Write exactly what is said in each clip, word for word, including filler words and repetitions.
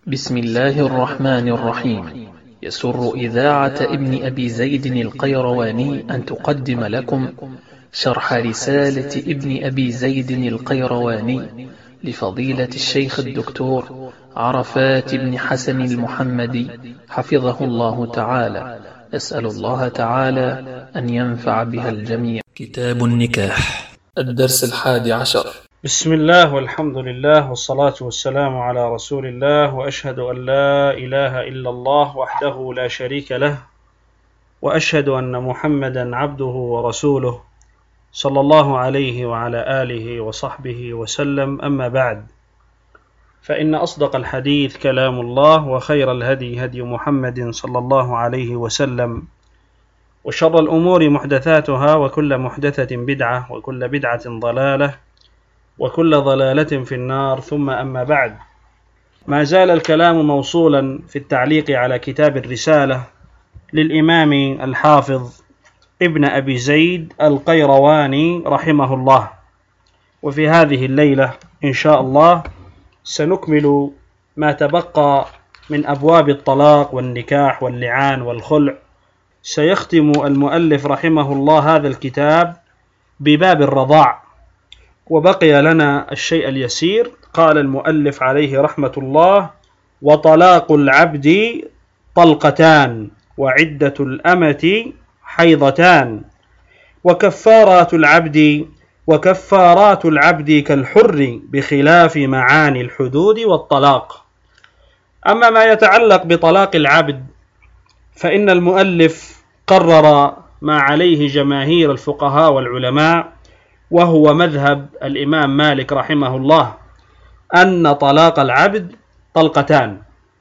بسم الله الرحمن الرحيم. يسر إذاعة ابن أبي زيد القيرواني أن تقدم لكم شرح رسالة ابن أبي زيد القيرواني لفضيلة الشيخ الدكتور عرفات بن حسن المحمدي حفظه الله تعالى. أسأل الله تعالى أن ينفع بها الجميع. كتاب النكاح، الدرس الحادي عشر. بسم الله والحمد لله والصلاة والسلام على رسول الله، وأشهد أن لا إله إلا الله وحده لا شريك له، وأشهد أن محمدا عبده ورسوله صلى الله عليه وعلى آله وصحبه وسلم. أما بعد، فإن أصدق الحديث كلام الله، وخير الهدي هدي محمد صلى الله عليه وسلم، وشر الأمور محدثاتها، وكل محدثة بدعة، وكل بدعة ضلالة، وكل ضلالة في النار. ثم أما بعد، ما زال الكلام موصولا في التعليق على كتاب الرسالة للإمام الحافظ ابن أبي زيد القيرواني رحمه الله. وفي هذه الليلة إن شاء الله سنكمل ما تبقى من أبواب الطلاق والنكاح واللعان والخلع. سيختم المؤلف رحمه الله هذا الكتاب بباب الرضاع، وبقي لنا الشيء اليسير. قال المؤلف عليه رحمة الله: وطلاق العبد طلقتان، وعدة الأمة حيضتان، وكفارات العبد وكفارات العبد كالحر بخلاف معاني الحدود والطلاق. أما ما يتعلق بطلاق العبد فإن المؤلف قرر ما عليه جماهير الفقهاء والعلماء، وهو مذهب الإمام مالك رحمه الله، أن طلاق العبد طلقتان.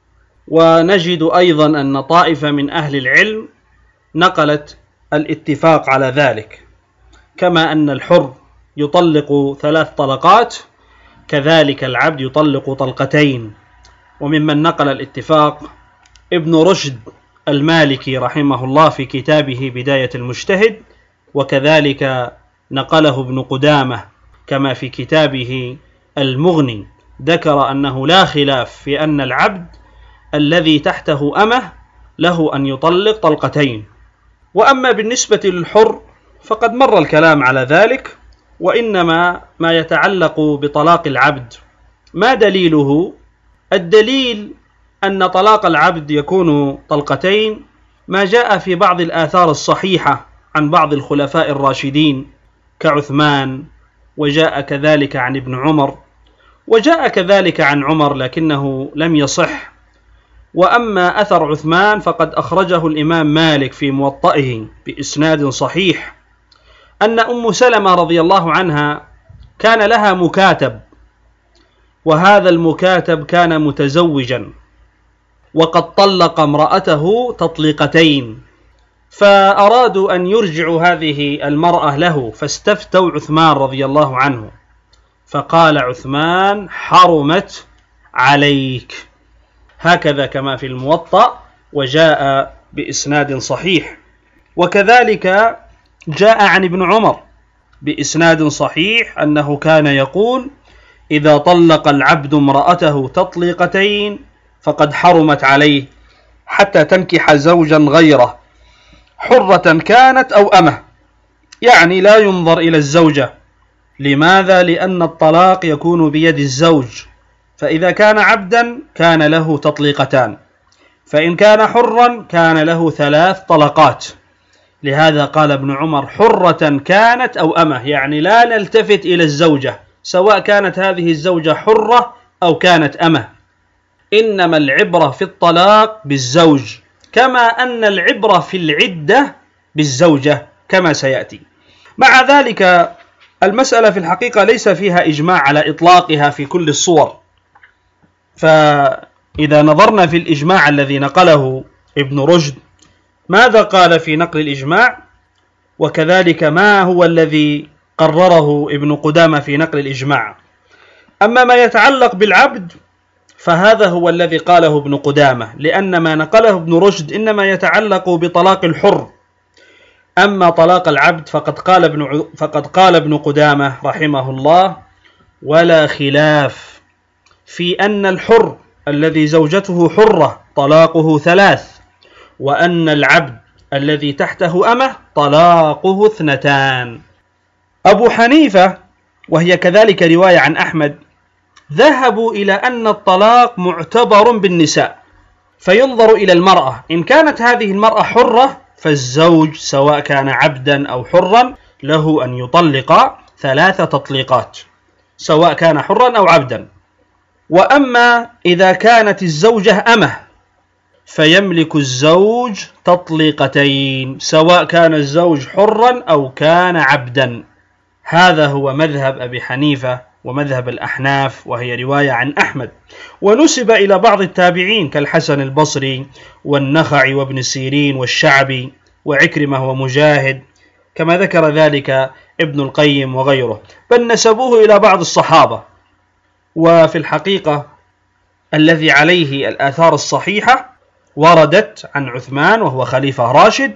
ونجد أيضا أن طائفة من أهل العلم نقلت الاتفاق على ذلك، كما أن الحر يطلق ثلاث طلقات، كذلك العبد يطلق طلقتين. وممن نقل الاتفاق ابن رشد المالكي رحمه الله في كتابه بداية المجتهد، وكذلك نقله ابن قدامة كما في كتابه المغني، ذكر أنه لا خلاف في أن العبد الذي تحته أمه له أن يطلق طلقتين. وأما بالنسبة للحر فقد مر الكلام على ذلك، وإنما ما يتعلق بطلاق العبد ما دليله؟ الدليل أن طلاق العبد يكون طلقتين ما جاء في بعض الآثار الصحيحة عن بعض الخلفاء الراشدين كعثمان، وجاء كذلك عن ابن عمر، وجاء كذلك عن عمر لكنه لم يصح. وأما أثر عثمان فقد أخرجه الإمام مالك في موطئه بإسناد صحيح، أن أم سلمة رضي الله عنها كان لها مكاتب، وهذا المكاتب كان متزوجا وقد طلق امرأته تطليقتين، فأرادوا أن يرجعوا هذه المرأة له، فاستفتوا عثمان رضي الله عنه، فقال عثمان: حرمت عليك. هكذا كما في الموطأ، وجاء بإسناد صحيح. وكذلك جاء عن ابن عمر بإسناد صحيح أنه كان يقول: إذا طلق العبد امرأته تطليقتين فقد حرمت عليه حتى تنكح زوجا غيره، حرة كانت أو أمة، يعني لا ينظر إلى الزوجة. لماذا؟ لأن الطلاق يكون بيد الزوج، فإذا كان عبدا كان له تطليقتان، فإن كان حرا كان له ثلاث طلقات. لهذا قال ابن عمر: حرة كانت أو أمة، يعني لا نلتفت إلى الزوجة سواء كانت هذه الزوجة حرة أو كانت أمة، إنما العبرة في الطلاق بالزوج، كما أن العبرة في العدة بالزوجة كما سيأتي. مع ذلك المسألة في الحقيقة ليس فيها إجماع على إطلاقها في كل الصور، فإذا نظرنا في الإجماع الذي نقله ابن رشد ماذا قال في نقل الإجماع، وكذلك ما هو الذي قرره ابن قدامة في نقل الإجماع. أما ما يتعلق بالعبد فهذا هو الذي قاله ابن قدامة، لأن ما نقله ابن رشد إنما يتعلق بطلاق الحر. أما طلاق العبد فقد قال ابن فقد قال ابن قدامة رحمه الله: ولا خلاف في أن الحر الذي زوجته حرة طلاقه ثلاث، وأن العبد الذي تحته أمة طلاقه اثنتان. أبو حنيفة وهي كذلك رواية عن أحمد ذهبوا إلى أن الطلاق معتبر بالنساء، فينظر إلى المرأة، إن كانت هذه المرأة حرة فالزوج سواء كان عبدا أو حرا له أن يطلق ثلاث تطليقات سواء كان حرا أو عبدا. وأما إذا كانت الزوجة أمة فيملك الزوج تطليقتين سواء كان الزوج حرا أو كان عبدا. هذا هو مذهب أبي حنيفة ومذهب الأحناف، وهي رواية عن أحمد، ونسب إلى بعض التابعين كالحسن البصري والنخعي وابن سيرين والشعبي وعكرمة ومجاهد، كما ذكر ذلك ابن القيم وغيره، بل نسبوه إلى بعض الصحابة. وفي الحقيقة الذي عليه الآثار الصحيحة وردت عن عثمان وهو خليفة راشد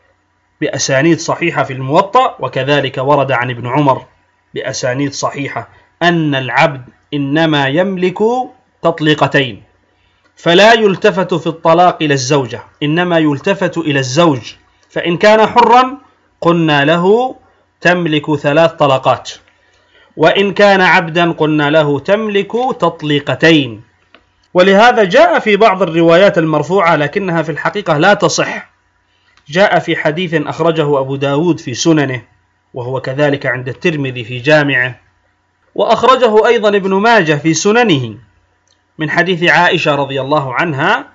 بأسانيد صحيحة في الموطأ، وكذلك ورد عن ابن عمر بأسانيد صحيحة أن العبد إنما يملك تطليقتين، فلا يلتفت في الطلاق إلى الزوجة، إنما يلتفت إلى الزوج، فإن كان حرا قلنا له تملك ثلاث طلقات، وإن كان عبدا قلنا له تملك تطليقتين. ولهذا جاء في بعض الروايات المرفوعة لكنها في الحقيقة لا تصح، جاء في حديث أخرجه أبو داود في سننه، وهو كذلك عند الترمذي في جامعه، وأخرجه أيضا ابن ماجه في سننه من حديث عائشة رضي الله عنها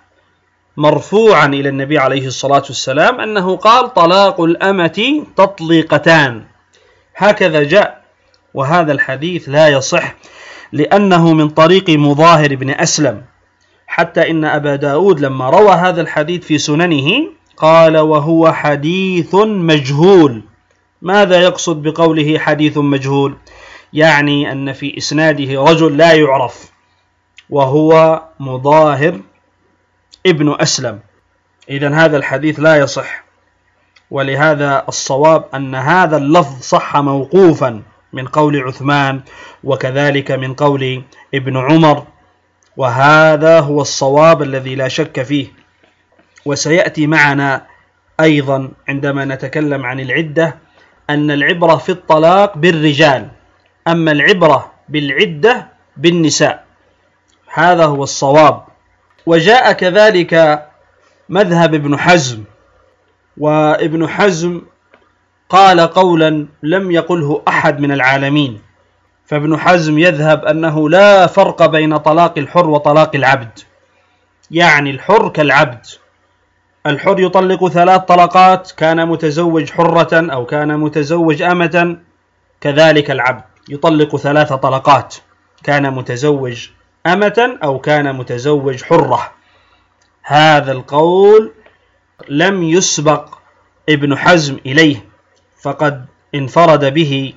مرفوعا إلى النبي عليه الصلاة والسلام أنه قال: طلاق الأمة تطليقتان، هكذا جاء. وهذا الحديث لا يصح لأنه من طريق مظاهر بن أسلم، حتى إن أبا داود لما روى هذا الحديث في سننه قال: وهو حديث مجهول. ماذا يقصد بقوله حديث مجهول؟ يعني أن في إسناده رجل لا يعرف وهو مظاهر ابن أسلم، إذن هذا الحديث لا يصح. ولهذا الصواب أن هذا اللفظ صح موقوفا من قول عثمان وكذلك من قول ابن عمر، وهذا هو الصواب الذي لا شك فيه. وسيأتي معنا أيضا عندما نتكلم عن العدة أن العبرة في الطلاق بالرجال، أما العبرة بالعدة بالنساء، هذا هو الصواب. وجاء كذلك مذهب ابن حزم، وابن حزم قال قولا لم يقله أحد من العالمين، فابن حزم يذهب أنه لا فرق بين طلاق الحر وطلاق العبد، يعني الحر كالعبد، الحر يطلق ثلاث طلقات كان متزوج حرة أو كان متزوج أمة، كذلك العبد يطلق ثلاث طلقات كان متزوج أمة أو كان متزوج حرة. هذا القول لم يسبق ابن حزم إليه، فقد انفرد به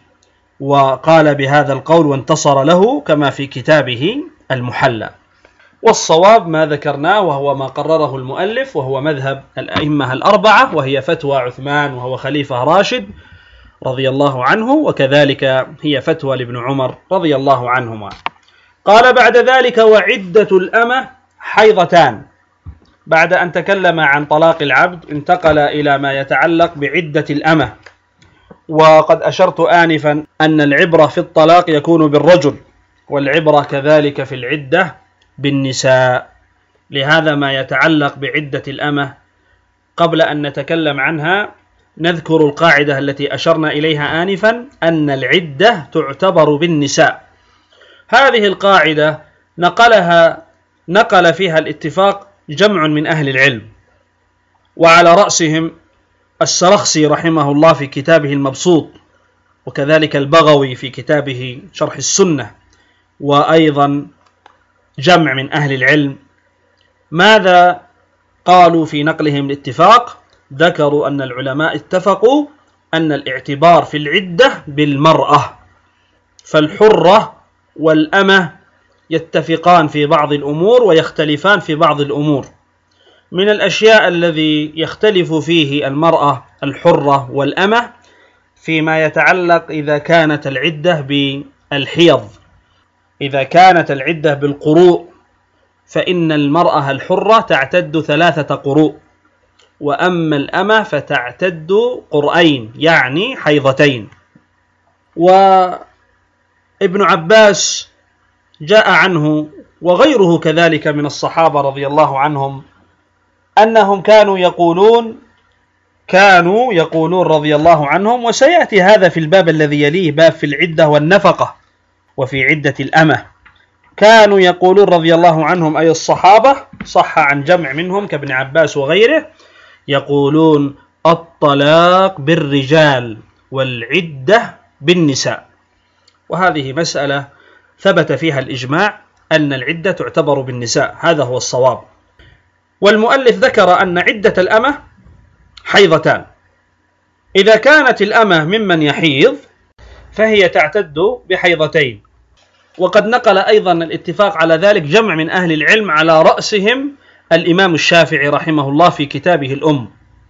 وقال بهذا القول وانتصر له كما في كتابه المحلى. والصواب ما ذكرناه وهو ما قرره المؤلف، وهو مذهب الأئمة الأربعة، وهي فتوى عثمان وهو خليفة راشد رضي الله عنه، وكذلك هي فتوى لابن عمر رضي الله عنهما. قال بعد ذلك: وعدة الأمة حيضتان. بعد أن تكلم عن طلاق العبد انتقل إلى ما يتعلق بعدة الأمة، وقد أشرت آنفا أن العبرة في الطلاق يكون بالرجل، والعبرة كذلك في العدة بالنساء. لهذا ما يتعلق بعدة الأمة قبل أن نتكلم عنها نذكر القاعدة التي أشرنا إليها آنفا أن العدة تعتبر بالنساء. هذه القاعدة نقلها نقل فيها الاتفاق جمع من أهل العلم، وعلى رأسهم السرخسي رحمه الله في كتابه المبسوط، وكذلك البغوي في كتابه شرح السنة، وأيضا جمع من أهل العلم. ماذا قالوا في نقلهم الاتفاق؟ ذكروا أن العلماء اتفقوا أن الاعتبار في العدة بالمرأة، فالحرة والأمة يتفقان في بعض الأمور ويختلفان في بعض الأمور. من الأشياء الذي يختلف فيه المرأة الحرة والأمة فيما يتعلق إذا كانت العدة بالحيض، إذا كانت العدة بالقروء فإن المرأة الحرة تعتد ثلاثة قروء، وأما الأمة فتعتد قرئين يعني حيضتين. وابن عباس جاء عنه وغيره كذلك من الصحابة رضي الله عنهم أنهم كانوا يقولون كانوا يقولون رضي الله عنهم، وسيأتي هذا في الباب الذي يليه، باب في العدة والنفقة وفي عدة الأمة. كانوا يقولون رضي الله عنهم أي الصحابة، صح عن جمع منهم كابن عباس وغيره، يقولون الطلاق بالرجال والعدة بالنساء. وهذه مسألة ثبت فيها الإجماع أن العدة تعتبر بالنساء، هذا هو الصواب. والمؤلف ذكر أن عدة الأمة حيضتان. إذا كانت الأمة ممن يحيض فهي تعتد بحيضتين. وقد نقل أيضا الاتفاق على ذلك جمع من أهل العلم، على رأسهم الإمام الشافعي رحمه الله في كتابه الأم،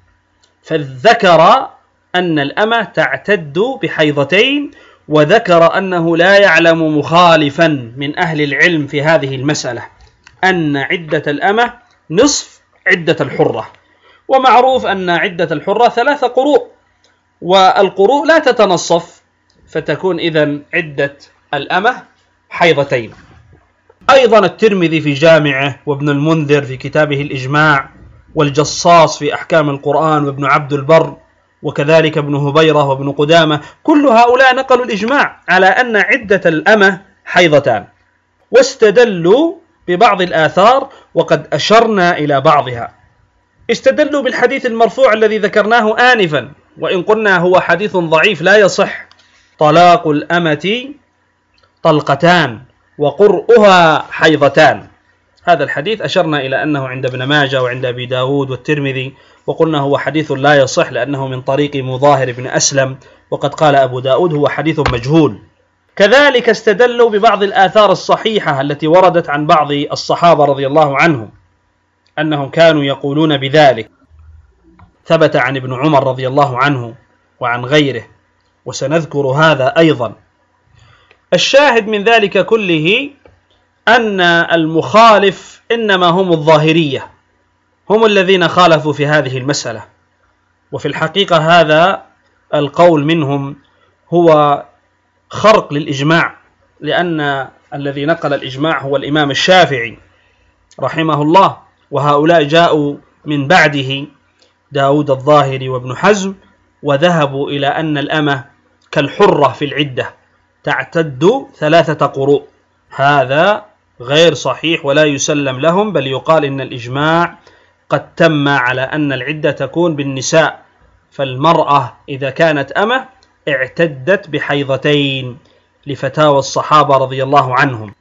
فذكر أن الأمة تعتد بحيضتين، وذكر أنه لا يعلم مخالفا من أهل العلم في هذه المسألة، أن عدة الأمة نصف عدة الحرة. ومعروف أن عدة الحرة ثلاثة قروء، والقروء لا تتنصف، فتكون إذن عدة الأمة حيضتين. أيضا الترمذي في جامعه، وابن المنذر في كتابه الإجماع، والجصاص في أحكام القرآن، وابن عبد البر، وكذلك ابن هبيرة وابن قدامة، كل هؤلاء نقلوا الإجماع على أن عدة الأمة حيضتان، واستدلوا ببعض الآثار وقد أشرنا إلى بعضها. استدلوا بالحديث المرفوع الذي ذكرناه آنفا، وإن قلنا هو حديث ضعيف لا يصح: طلاق الأمة طلقتان وقرؤها حيضتان. هذا الحديث أشرنا إلى أنه عند ابن ماجه وعند أبي داود والترمذي، وقلنا هو حديث لا يصح لأنه من طريق مظاهر بن أسلم، وقد قال أبو داود هو حديث مجهول. كذلك استدلوا ببعض الآثار الصحيحة التي وردت عن بعض الصحابة رضي الله عنهم أنهم كانوا يقولون بذلك. ثبت عن ابن عمر رضي الله عنه وعن غيره، وسنذكر هذا أيضا. الشاهد من ذلك كله أن المخالف إنما هم الظاهرية، هم الذين خالفوا في هذه المسألة. وفي الحقيقة هذا القول منهم هو خرق للإجماع، لأن الذي نقل الإجماع هو الإمام الشافعي رحمه الله، وهؤلاء جاءوا من بعده داود الظاهري وابن حزم، وذهبوا إلى أن الأمة كالحرة في العدة تعتد ثلاثة قروء. هذا غير صحيح ولا يسلم لهم، بل يقال إن الإجماع قد تم على أن العدة تكون بالنساء، فالمرأة إذا كانت أمة اعتدت بحيضتين، لفتاوى الصحابة رضي الله عنهم.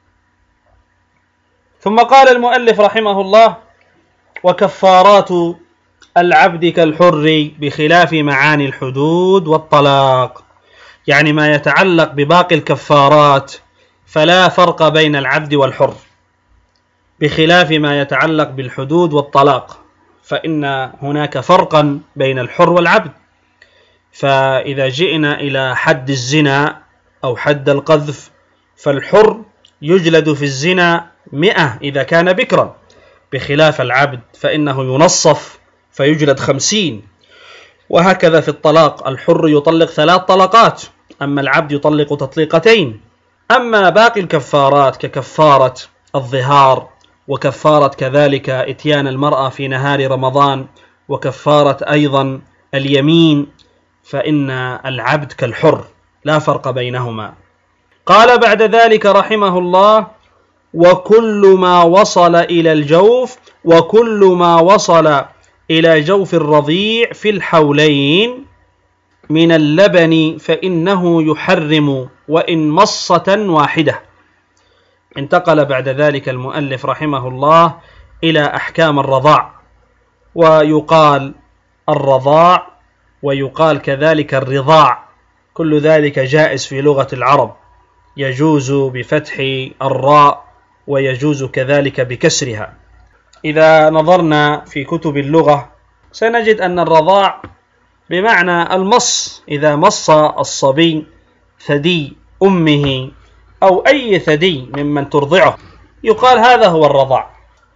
ثم قال المؤلف رحمه الله: وكفارات العبد كالحر بخلاف معاني الحدود والطلاق، يعني ما يتعلق بباقي الكفارات فلا فرق بين العبد والحر، بخلاف ما يتعلق بالحدود والطلاق، فإن هناك فرقا بين الحر والعبد. فإذا جئنا إلى حد الزنا أو حد القذف، فالحر يجلد في الزنا مئة إذا كان بكرا، بخلاف العبد فإنه ينصف فيجلد خمسين. وهكذا في الطلاق، الحر يطلق ثلاث طلقات، أما العبد يطلق تطليقتين. أما باقي الكفارات ككفارة الظهار، وكفارة كذلك إتيان المرأة في نهار رمضان، وكفارة أيضا اليمين، فإن العبد كالحر لا فرق بينهما. قال بعد ذلك رحمه الله: وكل ما وصل إلى الجوف وكل ما وصل إلى جوف الرضيع في الحولين من اللبن فإنه يحرم وإن مصة واحدة. انتقل بعد ذلك المؤلف رحمه الله إلى أحكام الرضاع، ويقال الرضاع ويقال كذلك الرضاع، كل ذلك جائز في لغة العرب، يجوز بفتح الراء ويجوز كذلك بكسرها. إذا نظرنا في كتب اللغة سنجد أن الرضاع بمعنى المص، إذا مص الصبي ثدي أمه أو أي ثدي ممن ترضعه يقال هذا هو الرضاع.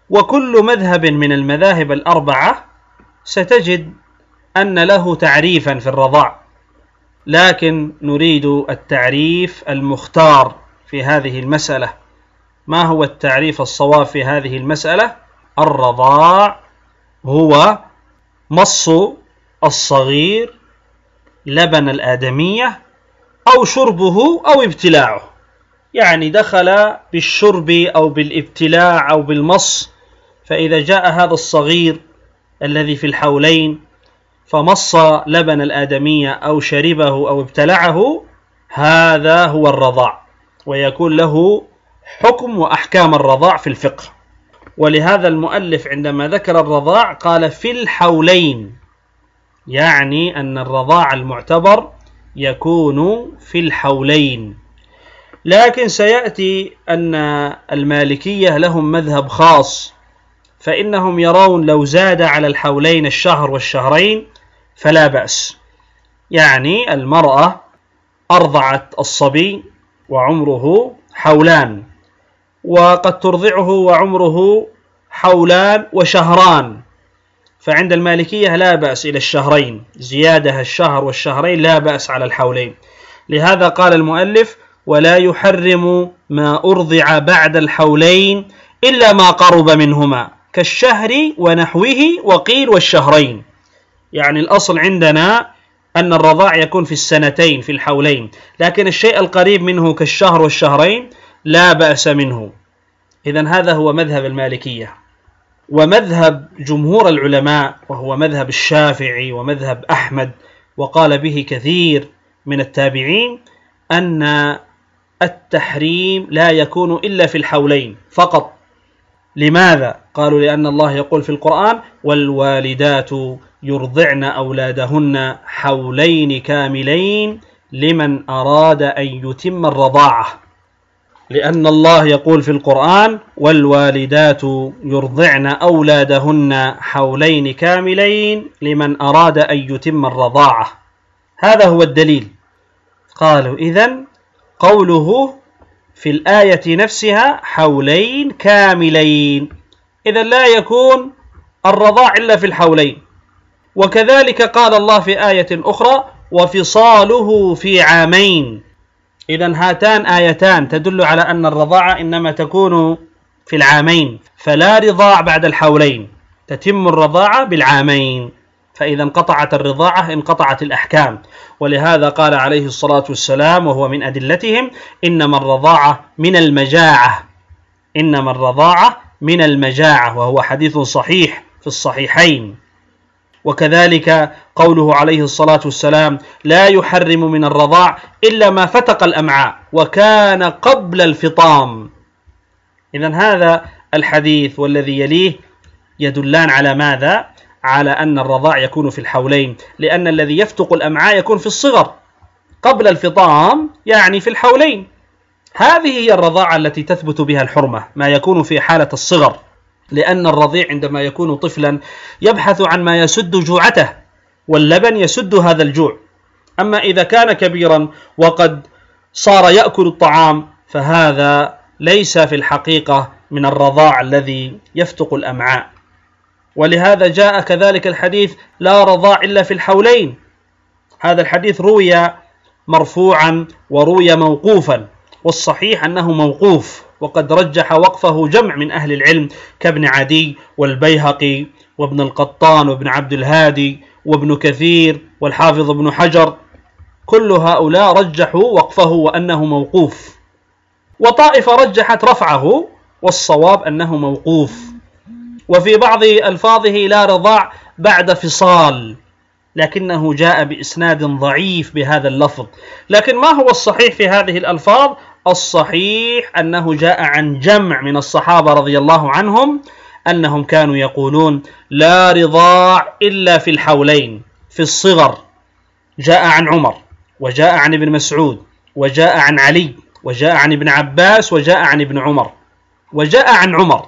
وكل مذهب من المذاهب الأربعة ستجد أن له تعريفا في الرضاع، لكن نريد التعريف المختار في هذه المسألة. ما هو التعريف الصواب في هذه المسألة؟ الرضاع هو مص الصغير لبن الآدمية أو شربه أو ابتلاعه، يعني دخل بالشرب أو بالابتلاع أو بالمص. فإذا جاء هذا الصغير الذي في الحولين فمص لبن الآدمية أو شربه أو ابتلعه، هذا هو الرضاع، ويكون له حكم وأحكام الرضاع في الفقه. ولهذا المؤلف عندما ذكر الرضاع قال في الحولين، يعني أن الرضاع المعتبر يكون في الحولين. لكن سيأتي أن المالكية لهم مذهب خاص، فإنهم يرون لو زاد على الحولين الشهر والشهرين فلا بأس. يعني المرأة أرضعت الصبي وعمره حولان، وقد ترضعه وعمره حولان وشهران، فعند المالكية لا بأس إلى الشهرين، زيادة الشهر والشهرين لا بأس على الحولين. لهذا قال المؤلف ولا يحرم ما أرضع بعد الحولين إلا ما قرب منهما كالشهر ونحوه، وقيل والشهرين. يعني الأصل عندنا أن الرضاع يكون في السنتين في الحولين، لكن الشيء القريب منه كالشهر والشهرين لا بأس منه. إذن هذا هو مذهب المالكية. ومذهب جمهور العلماء وهو مذهب الشافعي ومذهب أحمد وقال به كثير من التابعين أن التحريم لا يكون إلا في الحولين فقط. لماذا؟ قالوا لأن الله يقول في القرآن والوالدات يرضعن أولادهن حولين كاملين لمن أراد أن يتم الرضاعة. لأن الله يقول في القرآن والوالدات يرضعن أولادهن حولين كاملين لمن أراد أن يتم الرضاعة. هذا هو الدليل. قالوا إذن قوله في الآية نفسها حولين كاملين، إذن لا يكون الرضاع إلا في الحولين. وكذلك قال الله في آية أخرى وفصاله في عامين. إذن هاتان آيتان تدل على أن الرضاعة إنما تكون في العامين، فلا رضاع بعد الحولين، تتم الرضاعة بالعامين، فإذا انقطعت الرضاعة انقطعت الأحكام. ولهذا قال عليه الصلاة والسلام وهو من أدلتهم إنما الرضاعة من المجاعة، إنما الرضاعة من المجاعة، وهو حديث صحيح في الصحيحين. وكذلك قوله عليه الصلاة والسلام لا يحرم من الرضاع إلا ما فتق الأمعاء وكان قبل الفطام. إذن هذا الحديث والذي يليه يدلان على ماذا؟ على أن الرضاع يكون في الحولين، لأن الذي يفتق الأمعاء يكون في الصغر، قبل الفطام يعني في الحولين. هذه هي الرضاعة التي تثبت بها الحرمة، ما يكون في حالة الصغر، لأن الرضيع عندما يكون طفلا يبحث عن ما يسد جوعته، واللبن يسد هذا الجوع. أما إذا كان كبيرا وقد صار يأكل الطعام فهذا ليس في الحقيقة من الرضاع الذي يفتق الأمعاء. ولهذا جاء كذلك الحديث لا رضاع إلا في الحولين. هذا الحديث روي مرفوعا وروي موقوفا، والصحيح أنه موقوف، وقد رجح وقفه جمع من أهل العلم كابن عدي والبيهقي وابن القطان وابن عبد الهادي وابن كثير والحافظ ابن حجر، كل هؤلاء رجحوا وقفه وأنه موقوف، وطائفة رجحت رفعه والصواب أنه موقوف. وفي بعض ألفاظه لا رضاع بعد فصال، لكنه جاء بإسناد ضعيف بهذا اللفظ. لكن ما هو الصحيح في هذه الألفاظ؟ الصحيح أنه جاء عن جمع من الصحابة رضي الله عنهم أنهم كانوا يقولون لا رضاع إلا في الحولين في الصغر. جاء عن عمر وجاء عن ابن مسعود وجاء عن علي وجاء عن ابن عباس وجاء عن ابن عمر وجاء عن عمر،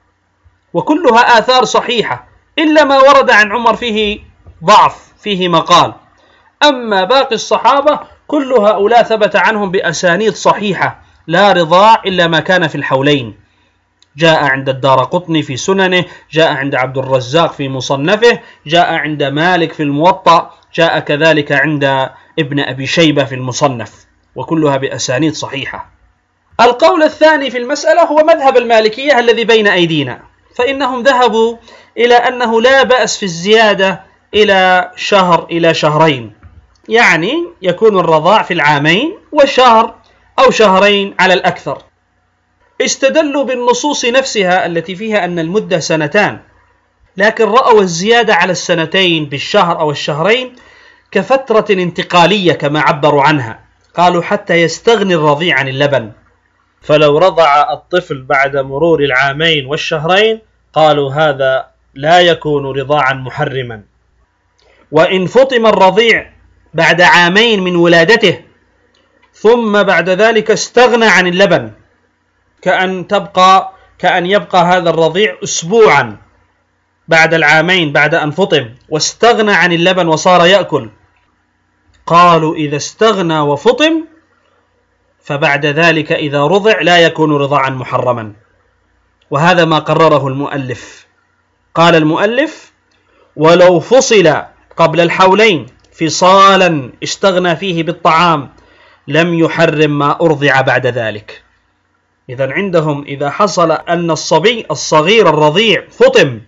وكلها آثار صحيحة إلا ما ورد عن عمر فيه ضعف، فيه مقال. أما باقي الصحابة كل هؤلاء ثبت عنهم بأسانيد صحيحة لا رضاع إلا ما كان في الحولين. جاء عند الدارقطني في سننه، جاء عند عبد الرزاق في مصنفه، جاء عند مالك في الموطأ، جاء كذلك عند ابن أبي شيبة في المصنف، وكلها بأسانيد صحيحة. القول الثاني في المسألة هو مذهب المالكية الذي بين أيدينا، فإنهم ذهبوا إلى أنه لا بأس في الزيادة إلى شهر إلى شهرين، يعني يكون الرضاع في العامين وشهر أو شهرين على الأكثر. استدلوا بالنصوص نفسها التي فيها أن المدة سنتان، لكن رأوا الزيادة على السنتين بالشهر أو الشهرين كفترة انتقالية كما عبروا عنها، قالوا حتى يستغني الرضيع عن اللبن، فلو رضع الطفل بعد مرور العامين والشهرين قالوا هذا لا يكون رضاعا محرما. وإن فطم الرضيع بعد عامين من ولادته ثم بعد ذلك استغنى عن اللبن، كأن تبقى كأن يبقى هذا الرضيع أسبوعا بعد العامين بعد أن فطم واستغنى عن اللبن وصار يأكل، قالوا إذا استغنى وفطم فبعد ذلك إذا رضع لا يكون رضاعا محرما. وهذا ما قرره المؤلف. قال المؤلف: ولو فصل قبل الحولين فصالا استغنى فيه بالطعام لم يحرم ما أرضع بعد ذلك. إذن عندهم إذا حصل أن الصبي الصغير الرضيع فطم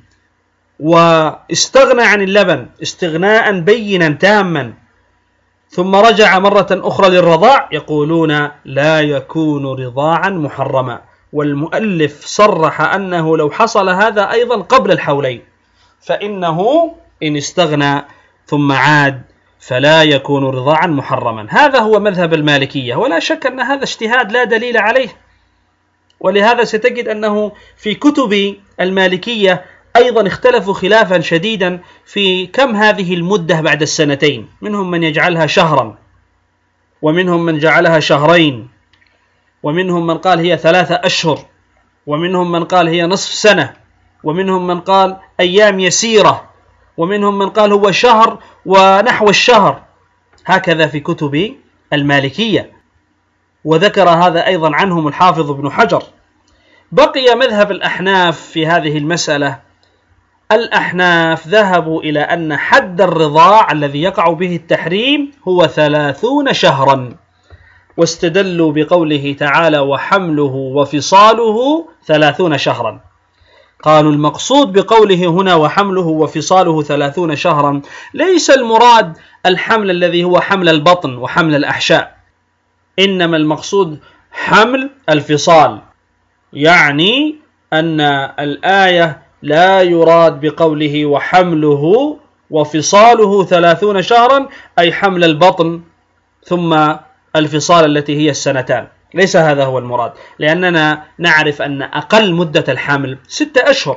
واستغنى عن اللبن استغناء بينا تاما ثم رجع مرة أخرى للرضاع، يقولون لا يكون رضاعا محرما. والمؤلف صرح أنه لو حصل هذا أيضا قبل الحولين فإنه إن استغنى ثم عاد فلا يكون رضاعا محرما. هذا هو مذهب المالكية، ولا شك أن هذا اجتهاد لا دليل عليه، ولهذا ستجد أنه في كتب المالكية أيضا اختلفوا خلافا شديدا في كم هذه المدة بعد السنتين، منهم من يجعلها شهرا، ومنهم من جعلها شهرين، ومنهم من قال هي ثلاثة أشهر، ومنهم من قال هي نصف سنة، ومنهم من قال أيام يسيرة، ومنهم من قال هو شهر ونحو الشهر، هكذا في كتب المالكية. وذكر هذا أيضا عنهم الحافظ ابن حجر. بقي مذهب الأحناف في هذه المسألة. الأحناف ذهبوا إلى أن حد الرضاع الذي يقع به التحريم هو ثلاثون شهرا، واستدلوا بقوله تعالى: وحمله وفصاله ثلاثون شهرا. قالوا المقصود بقوله هنا وحمله وفصاله ثلاثون شهرا ليس المراد الحمل الذي هو حمل البطن وحمل الأحشاء، إنما المقصود حمل الفصال، يعني أن الآية لا يراد بقوله وحمله وفصاله ثلاثون شهرا أي حمل البطن ثم الفصال التي هي السنتان، ليس هذا هو المراد، لأننا نعرف أن أقل مدة الحمل ستة أشهر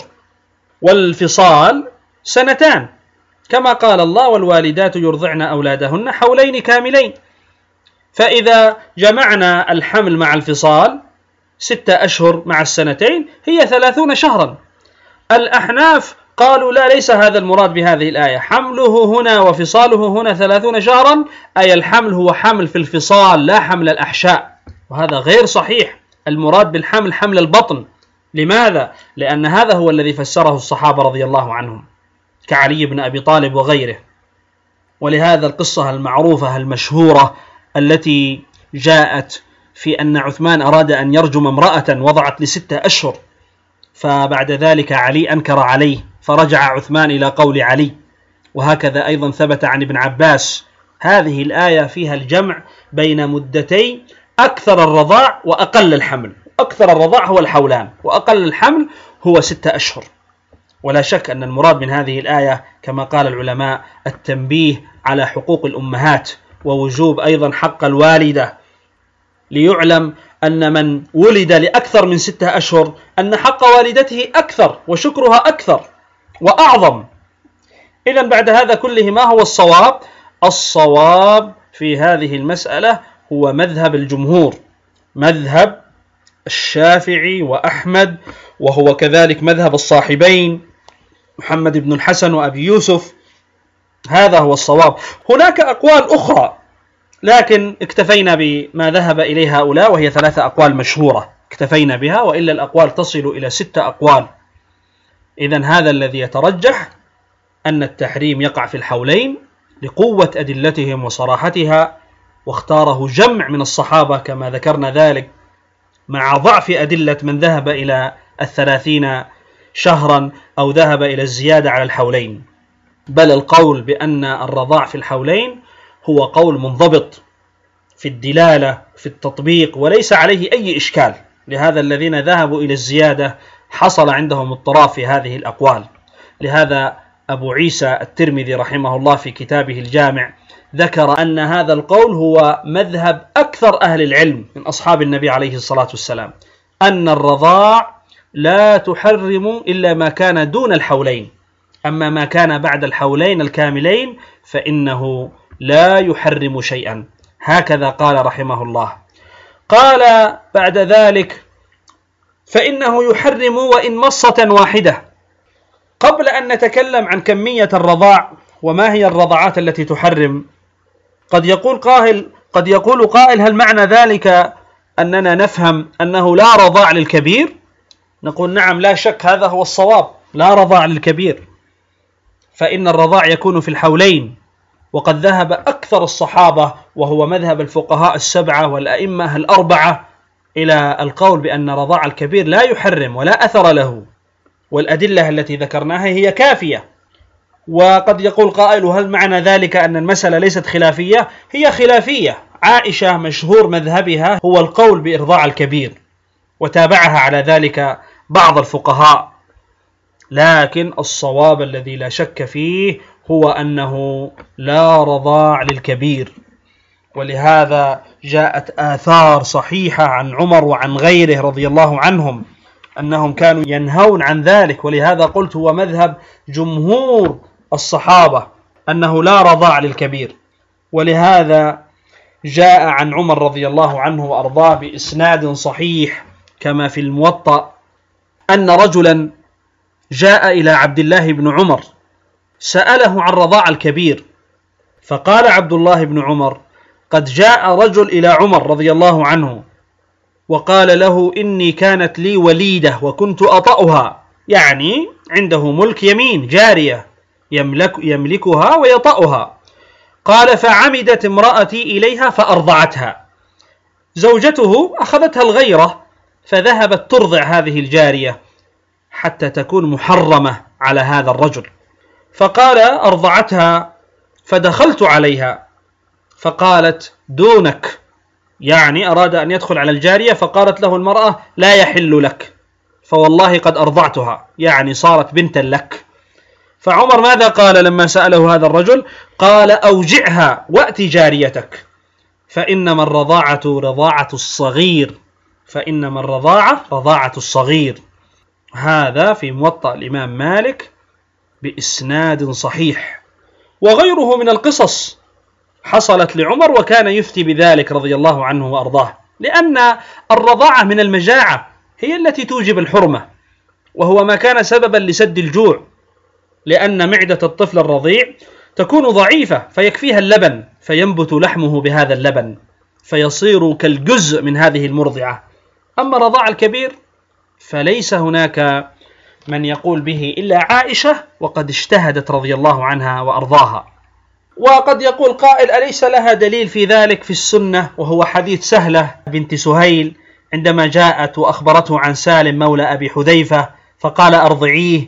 والفصال سنتان، كما قال الله: والوالدات يرضعن أولادهن حولين كاملين. فإذا جمعنا الحمل مع الفصال ستة أشهر مع السنتين هي ثلاثون شهرا. الأحناف قالوا لا، ليس هذا المراد بهذه الآية، حمله هنا وفصاله هنا ثلاثون شهرا أي الحمل هو حمل في الفصال لا حمل الأحشاء، وهذا غير صحيح. المراد بالحمل حمل البطن. لماذا؟ لأن هذا هو الذي فسره الصحابة رضي الله عنهم كعلي بن أبي طالب وغيره. ولهذا القصة المعروفة المشهورة التي جاءت في أن عثمان أراد أن يرجم امرأة وضعت لستة أشهر، فبعد ذلك علي أنكر عليه فرجع عثمان إلى قول علي. وهكذا أيضا ثبت عن ابن عباس. هذه الآية فيها الجمع بين مدتي أكثر الرضاع وأقل الحمل. أكثر الرضاع هو الحولان، وأقل الحمل هو ستة أشهر. ولا شك أن المراد من هذه الآية كما قال العلماء التنبيه على حقوق الأمهات ووجوب أيضا حق الوالدة، ليعلم أن من ولد لأكثر من ستة أشهر أن حق والدته أكثر وشكرها أكثر وأعظم. إذن بعد هذا كله ما هو الصواب؟ الصواب في هذه المسألة هو مذهب الجمهور، مذهب الشافعي وأحمد، وهو كذلك مذهب الصاحبين محمد بن الحسن وأبي يوسف. هذا هو الصواب. هناك أقوال أخرى لكن اكتفينا بما ذهب إليه هؤلاء، وهي ثلاثة أقوال مشهورة اكتفينا بها، وإلا الأقوال تصل إلى ستة أقوال. إذن هذا الذي يترجح أن التحريم يقع في الحولين لقوة أدلتهم وصراحتها، واختاره جمع من الصحابة كما ذكرنا ذلك، مع ضعف أدلة من ذهب إلى الثلاثين شهرا أو ذهب إلى الزيادة على الحولين. بل القول بأن الرضاع في الحولين هو قول منضبط في الدلالة في التطبيق وليس عليه أي إشكال. لهذا الذين ذهبوا إلى الزيادة حصل عندهم اضطراب في هذه الأقوال. لهذا أبو عيسى الترمذي رحمه الله في كتابه الجامع ذكر أن هذا القول هو مذهب أكثر أهل العلم من أصحاب النبي عليه الصلاة والسلام، أن الرضاع لا تحرم إلا ما كان دون الحولين، أما ما كان بعد الحولين الكاملين فإنه لا يحرم شيئا. هكذا قال رحمه الله. قال بعد ذلك: فإنه يحرم وإن مصة واحدة. قبل أن نتكلم عن كمية الرضاع وما هي الرضاعات التي تحرم، قد يقول قائل قد يقول قائل: هل معنى ذلك أننا نفهم أنه لا رضاع للكبير؟ نقول: نعم، لا شك، هذا هو الصواب، لا رضاع للكبير، فإن الرضاع يكون في الحولين. وقد ذهب أكثر الصحابة وهو مذهب الفقهاء السبعة والأئمة الأربعة إلى القول بأن رضاع الكبير لا يحرم ولا أثر له، والأدلة التي ذكرناها هي كافية. وقد يقول قائل: هل معنى ذلك أن المسألة ليست خلافية؟ هي خلافية. عائشة مشهور مذهبها هو القول بإرضاع الكبير، وتابعها على ذلك بعض الفقهاء، لكن الصواب الذي لا شك فيه هو أنه لا رضاع للكبير. ولهذا جاءت آثار صحيحة عن عمر وعن غيره رضي الله عنهم أنهم كانوا ينهون عن ذلك، ولهذا قلت هو مذهب جمهور الصحابة أنه لا رضاع للكبير. ولهذا جاء عن عمر رضي الله عنه وأرضاه بإسناد صحيح كما في الموطأ أن رجلا جاء إلى عبد الله بن عمر سأله عن رضاع الكبير، فقال عبد الله بن عمر: قد جاء رجل إلى عمر رضي الله عنه وقال له: إني كانت لي وليدة وكنت أطأها، يعني عنده ملك يمين، جارية يملك يملكها ويطأها. قال: فعمدت امرأتي إليها فأرضعتها. زوجته أخذتها الغيرة فذهبت ترضع هذه الجارية حتى تكون محرمة على هذا الرجل. فقال: أرضعتها فدخلت عليها فقالت: دونك، يعني أراد أن يدخل على الجارية، فقالت له المرأة: لا يحل لك، فوالله قد أرضعتها، يعني صارت بنتا لك. فعمر ماذا قال لما سأله هذا الرجل؟ قال: أوجعها وأت جاريتك، فإنما الرضاعة رضاعة الصغير، فإنما الرضاعة رضاعة الصغير. هذا في موطأ الإمام مالك بإسناد صحيح. وغيره من القصص حصلت لعمر وكان يفتي بذلك رضي الله عنه وأرضاه، لأن الرضاعة من المجاعة هي التي توجب الحرمة، وهو ما كان سببا لسد الجوع، لأن معدة الطفل الرضيع تكون ضعيفة فيكفيها اللبن، فينبت لحمه بهذا اللبن فيصير كالجزء من هذه المرضعة. أما رضاع الكبير فليس هناك من يقول به إلا عائشة، وقد اجتهدت رضي الله عنها وأرضاها. وقد يقول قائل: أليس لها دليل في ذلك في السنة؟ وهو حديث سهلة بنت سهيل عندما جاءت وأخبرته عن سالم مولى أبي حذيفة فقال: أرضعيه،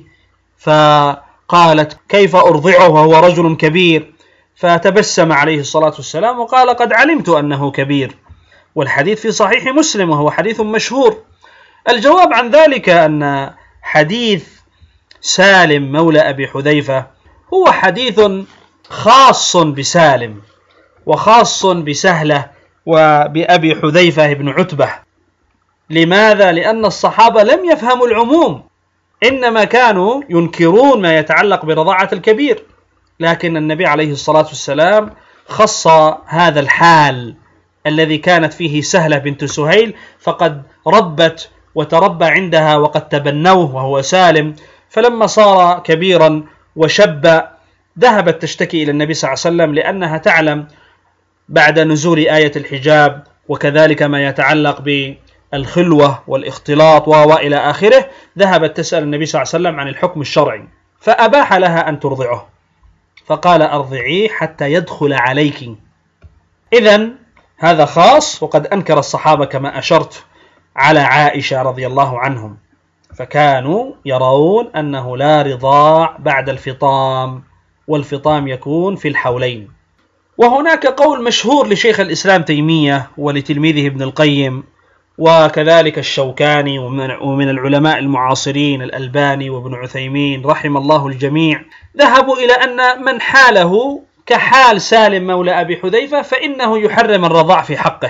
فقالت: كيف أرضعه وهو رجل كبير؟ فتبسم عليه الصلاة والسلام وقال: قد علمت أنه كبير. والحديث في صحيح مسلم وهو حديث مشهور. الجواب عن ذلك أن حديث سالم مولى أبي حذيفة هو حديث خاص بسالم وخاص بسهلة وبأبي حذيفة بن عتبة. لماذا؟ لأن الصحابة لم يفهموا العموم، إنما كانوا ينكرون ما يتعلق برضاعة الكبير، لكن النبي عليه الصلاة والسلام خص هذا الحال الذي كانت فيه سهلة بنت سهيل، فقد ربت وتربى عندها وقد تبنوه وهو سالم، فلما صار كبيرا وشب ذهبت تشتكي إلى النبي صلى الله عليه وسلم، لأنها تعلم بعد نزول آية الحجاب وكذلك ما يتعلق الخلوة والاختلاط وإلى آخره، ذهبت تسأل النبي صلى الله عليه وسلم عن الحكم الشرعي، فأباح لها أن ترضعه، فقال أرضعيه حتى يدخل عليك. إذن هذا خاص، وقد أنكر الصحابة كما أشرت على عائشة رضي الله عنهم، فكانوا يرون أنه لا رضاع بعد الفطام، والفطام يكون في الحولين. وهناك قول مشهور لشيخ الإسلام تيمية ولتلميذه ابن القيم وكذلك الشوكاني ومن العلماء المعاصرين الألباني وابن عثيمين رحم الله الجميع، ذهبوا إلى أن من حاله كحال سالم مولى أبي حذيفة فإنه يحرم الرضاع في حقه،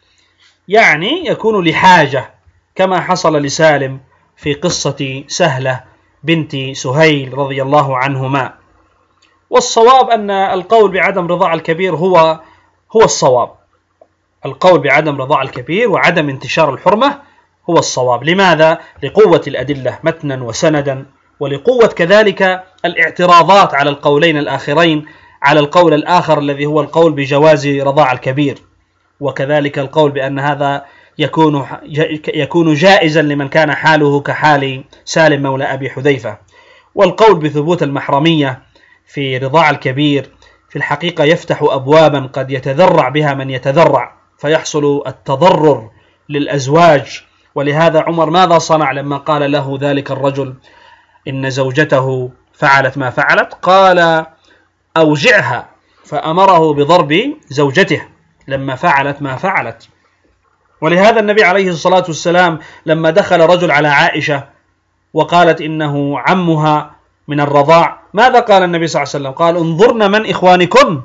يعني يكون لحاجة كما حصل لسالم في قصة سهلة بنت سهيل رضي الله عنهما. والصواب أن القول بعدم رضاع الكبير هو هو الصواب، القول بعدم رضاع الكبير وعدم انتشار الحرمة هو الصواب. لماذا؟ لقوة الأدلة متنا وسندا، ولقوة كذلك الاعتراضات على القولين الآخرين، على القول الآخر الذي هو القول بجواز رضاع الكبير، وكذلك القول بأن هذا يكون يكون جائزا لمن كان حاله كحال سالم مولى أبي حذيفة. والقول بثبوت المحرمية في رضاع الكبير في الحقيقة يفتح أبوابا قد يتذرع بها من يتذرع، فيحصل التضرر للأزواج. ولهذا عمر ماذا صنع لما قال له ذلك الرجل إن زوجته فعلت ما فعلت؟ قال أوجعها، فأمره بضرب زوجته لما فعلت ما فعلت. ولهذا النبي عليه الصلاة والسلام لما دخل رجل على عائشة وقالت إنه عمها من الرضاع، ماذا قال النبي صلى الله عليه وسلم؟ قال انظرن من إخوانكن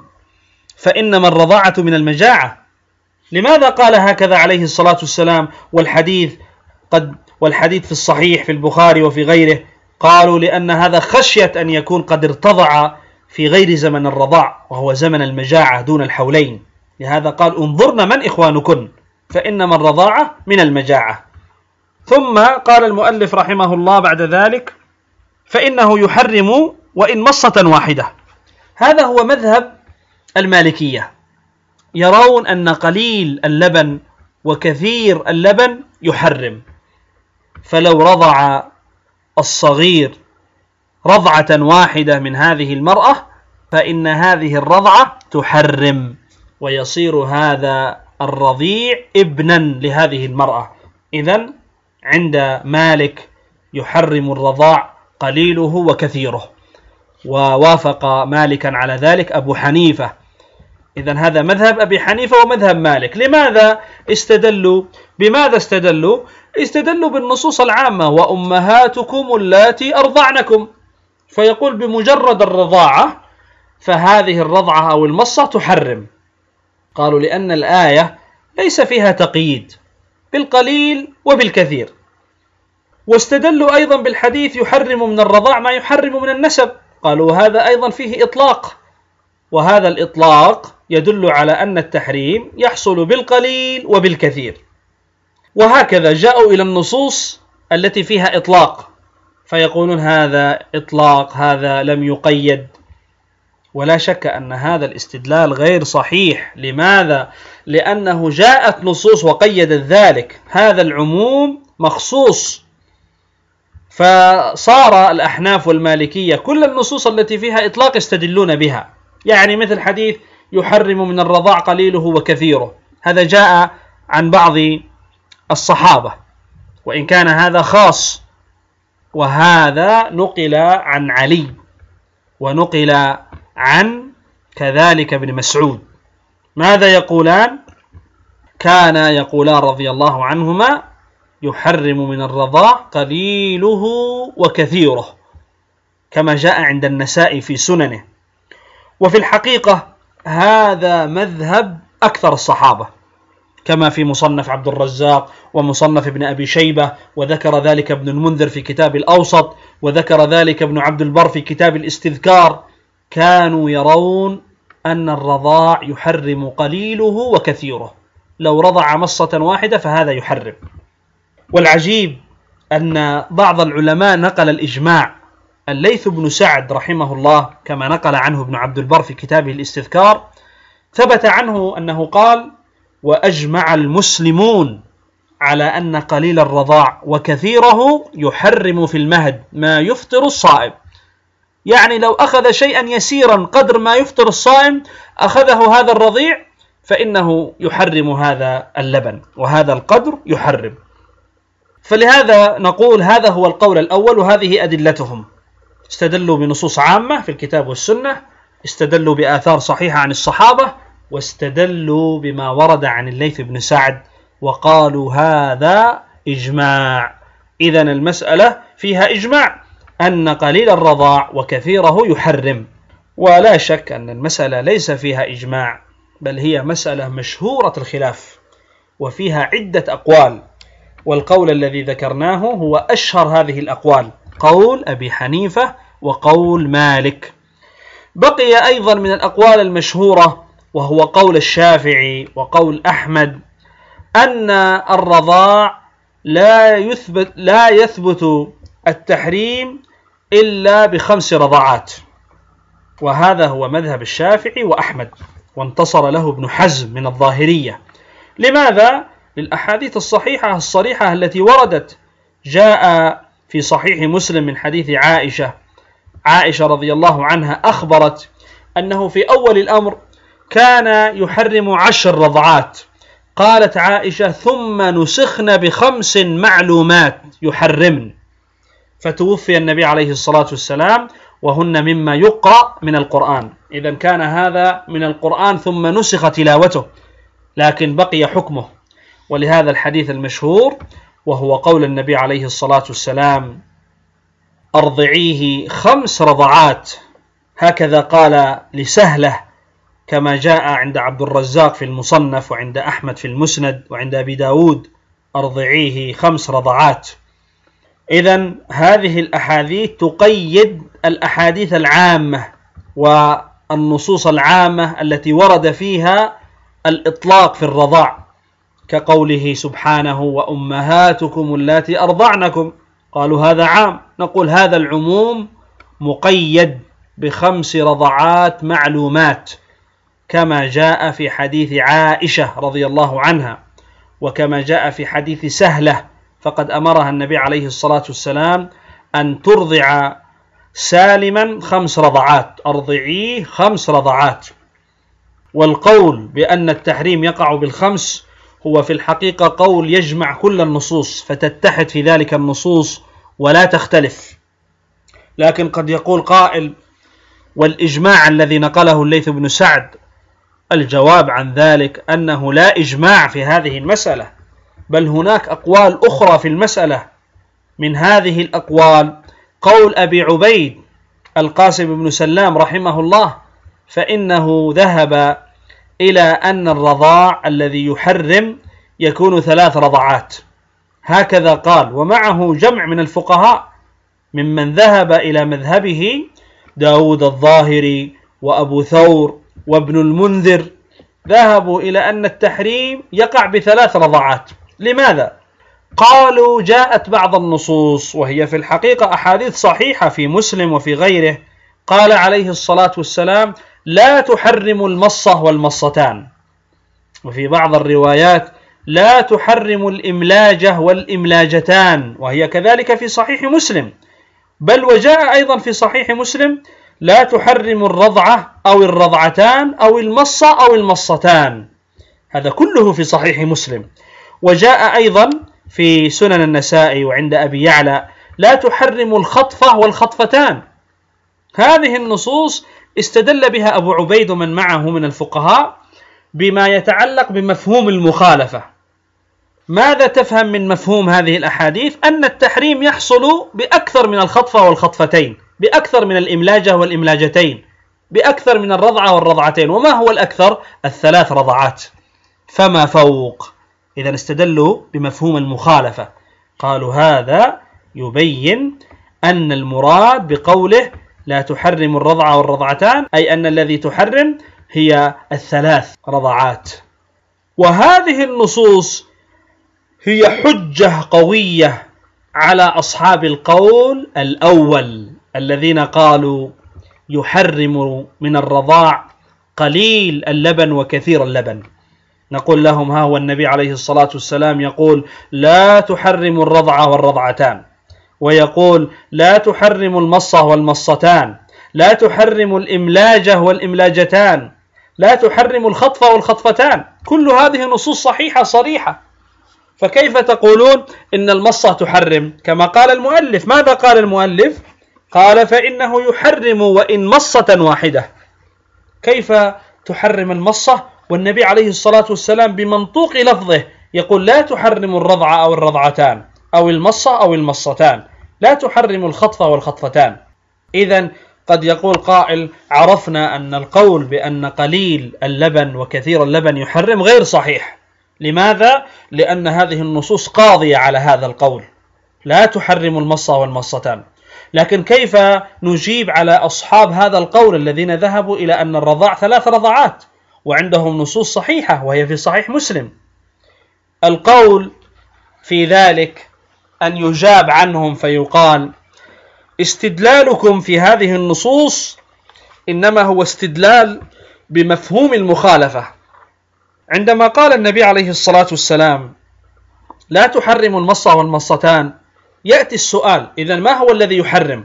فإنما الرضاعة من المجاعة. لماذا قال هكذا عليه الصلاة والسلام والحديث قد والحديث في الصحيح في البخاري وفي غيره؟ قالوا لأن هذا خشية أن يكون قد ارتضع في غير زمن الرضاع وهو زمن المجاعة دون الحولين، لهذا قال انظرن من إخوانكن فإنما الرضاعة من المجاعة. ثم قال المؤلف رحمه الله بعد ذلك فإنه يحرم وإن مصة واحدة. هذا هو مذهب المالكية، يرون أن قليل اللبن وكثير اللبن يحرم، فلو رضع الصغير رضعة واحدة من هذه المرأة فإن هذه الرضعة تحرم، ويصير هذا الرضيع ابنا لهذه المرأة. إذن عند مالك يحرم الرضاع قليله وكثيره، ووافق مالكا على ذلك أبو حنيفة. إذن هذا مذهب أبي حنيفة ومذهب مالك. لماذا استدلوا؟ بماذا استدلوا؟ استدلوا بالنصوص العامة وأمهاتكم اللاتي أرضعنكم، فيقول بمجرد الرضاعة فهذه الرضعة أو المصة تحرم. قالوا لأن الآية ليس فيها تقييد بالقليل وبالكثير. واستدلوا أيضا بالحديث يحرم من الرضاع ما يحرم من النسب، قالوا هذا أيضا فيه إطلاق، وهذا الإطلاق يدل على أن التحريم يحصل بالقليل وبالكثير. وهكذا جاءوا إلى النصوص التي فيها إطلاق فيقولون هذا إطلاق، هذا لم يقيد. ولا شك أن هذا الاستدلال غير صحيح. لماذا؟ لأنه جاءت نصوص وقيدت ذلك، هذا العموم مخصوص، فصار الأحناف والمالكية كل النصوص التي فيها إطلاق يستدلون بها، يعني مثل حديث يحرم من الرضاع قليله وكثيره، هذا جاء عن بعض الصحابة وإن كان هذا خاص، وهذا نقل عن علي ونقل عن كذلك ابن مسعود. ماذا يقولان؟ كان يقولان رضي الله عنهما يحرم من الرضاع قليله وكثيره، كما جاء عند النسائي في سننه. وفي الحقيقة هذا مذهب أكثر الصحابة، كما في مصنف عبد الرزاق ومصنف ابن أبي شيبة، وذكر ذلك ابن المنذر في كتاب الأوسط، وذكر ذلك ابن عبد البر في كتاب الاستذكار. كانوا يرون أن الرضاع يحرم قليله وكثيره، لو رضع مصة واحدة فهذا يحرم. والعجيب أن بعض العلماء نقل الإجماع. الليث بن سعد رحمه الله كما نقل عنه ابن عبد البر في كتابه الاستذكار، ثبت عنه أنه قال: وأجمع المسلمون على أن قليل الرضاع وكثيره يحرم في المهد ما يفطر الصائم. يعني لو أخذ شيئا يسيرا قدر ما يفطر الصائم أخذه هذا الرضيع فإنه يحرم هذا اللبن، وهذا القدر يحرم. فلهذا نقول هذا هو القول الأول، وهذه أدلتهم. استدلوا بنصوص عامة في الكتاب والسنة، استدلوا بآثار صحيحة عن الصحابة، واستدلوا بما ورد عن الليث بن سعد وقالوا هذا إجماع. إذن المسألة فيها إجماع أن قليل الرضاع وكثيره يحرم. ولا شك أن المسألة ليس فيها إجماع، بل هي مسألة مشهورة الخلاف وفيها عدة أقوال، والقول الذي ذكرناه هو أشهر هذه الأقوال، قول أبي حنيفة وقول مالك. بقي أيضا من الأقوال المشهورة وهو قول الشافعي وقول أحمد أن الرضاع لا يثبت لا يثبت التحريم إلا بخمس رضعات، وهذا هو مذهب الشافعي وأحمد، وانتصر له ابن حزم من الظاهرية. لماذا؟ للأحاديث الصحيحة الصريحة التي وردت. جاء في صحيح مسلم من حديث عائشة عائشة رضي الله عنها أخبرت أنه في أول الأمر كان يحرم عشر رضعات. قالت عائشة ثم نسخن بخمس معلومات يحرمن، فتوفي النبي عليه الصلاة والسلام وهن مما يقرأ من القرآن. إذن كان هذا من القرآن ثم نسخ تلاوته، لكن بقي حكمه. ولهذا الحديث المشهور وهو قول النبي عليه الصلاة والسلام أرضعيه خمس رضعات، هكذا قال لسهلة كما جاء عند عبد الرزاق في المصنف وعند أحمد في المسند وعند أبي داود، أرضعيه خمس رضعات. إذن هذه الأحاديث تقيد الأحاديث العامة والنصوص العامة التي ورد فيها الإطلاق في الرضاع، كقوله سبحانه وأمهاتكم اللاتي أرضعنكم، قالوا هذا عام، نقول هذا العموم مقيد بخمس رضعات معلومات، كما جاء في حديث عائشة رضي الله عنها، وكما جاء في حديث سهلة، فقد أمرها النبي عليه الصلاة والسلام أن ترضع سالما خمس رضعات، أرضعيه خمس رضعات. والقول بأن التحريم يقع بالخمس هو في الحقيقة قول يجمع كل النصوص، فتتحد في ذلك النصوص ولا تختلف. لكن قد يقول قائل والإجماع الذي نقله الليث بن سعد، الجواب عن ذلك أنه لا إجماع في هذه المسألة، بل هناك أقوال أخرى في المسألة. من هذه الأقوال قول أبي عبيد القاسم بن سلام رحمه الله، فإنه ذهب إلى أن الرضاع الذي يحرم يكون ثلاث رضعات، هكذا قال. ومعه جمع من الفقهاء ممن ذهب إلى مذهبه، داود الظاهري وأبو ثور وابن المنذر، ذهبوا إلى أن التحريم يقع بثلاث رضعات. لماذا؟ قالوا جاءت بعض النصوص وهي في الحقيقة أحاديث صحيحة في مسلم وفي غيره، قال عليه الصلاة والسلام لا تحرم المصة والمصتان، وفي بعض الروايات لا تحرم الإملاجة والإملاجتان، وهي كذلك في صحيح مسلم. بل وجاء أيضا في صحيح مسلم لا تحرم الرضعة أو الرضعتان أو المصة أو المصتان، هذا كله في صحيح مسلم. وجاء أيضا في سنن النسائي وعند أبي يعلى لا تحرم الخطفة والخطفتان. هذه النصوص استدل بها أبو عبيد ومن معه من الفقهاء بما يتعلق بمفهوم المخالفة. ماذا تفهم من مفهوم هذه الأحاديث؟ أن التحريم يحصل بأكثر من الخطفة والخطفتين، بأكثر من الإملاجة والإملاجتين، بأكثر من الرضعة والرضعتين. وما هو الأكثر؟ الثلاث رضعات فما فوق. إذا استدلوا بمفهوم المخالفة، قالوا هذا يبين أن المراد بقوله لا تحرم الرضعة والرضعتان أي أن الذي تحرم هي الثلاث رضعات. وهذه النصوص هي حجة قوية على أصحاب القول الأول الذين قالوا يحرم من الرضاع قليل اللبن وكثير اللبن. نقول لهم ها هو النبي عليه الصلاة والسلام يقول لا تحرم الرضع والرضعتان، ويقول لا تحرم المصة والمصتان، لا تحرم الإملاجة والإملاجتان، لا تحرم الخطفة والخطفتان. كل هذه نصوص صحيحة صريحة، فكيف تقولون إن المصة تحرم كما قال المؤلف؟ ماذا قال المؤلف؟ قال فإنه يحرم وإن مصة واحدة. كيف تحرم المصة والنبي عليه الصلاة والسلام بمنطوق لفظه يقول لا تحرم الرضع أو الرضعتان أو المصة أو المصتان، لا تحرم الخطفة والخطفتان؟ إذن قد يقول قائل عرفنا أن القول بأن قليل اللبن وكثير اللبن يحرم غير صحيح. لماذا؟ لأن هذه النصوص قاضية على هذا القول، لا تحرم المصة والمصتان. لكن كيف نجيب على أصحاب هذا القول الذين ذهبوا إلى أن الرضاع ثلاث رضعات وعندهم نصوص صحيحة وهي في صحيح مسلم؟ القول في ذلك أن يجاب عنهم فيقال استدلالكم في هذه النصوص إنما هو استدلال بمفهوم المخالفة. عندما قال النبي عليه الصلاة والسلام لا تحرم المصة والمصتان، يأتي السؤال إذن ما هو الذي يحرم؟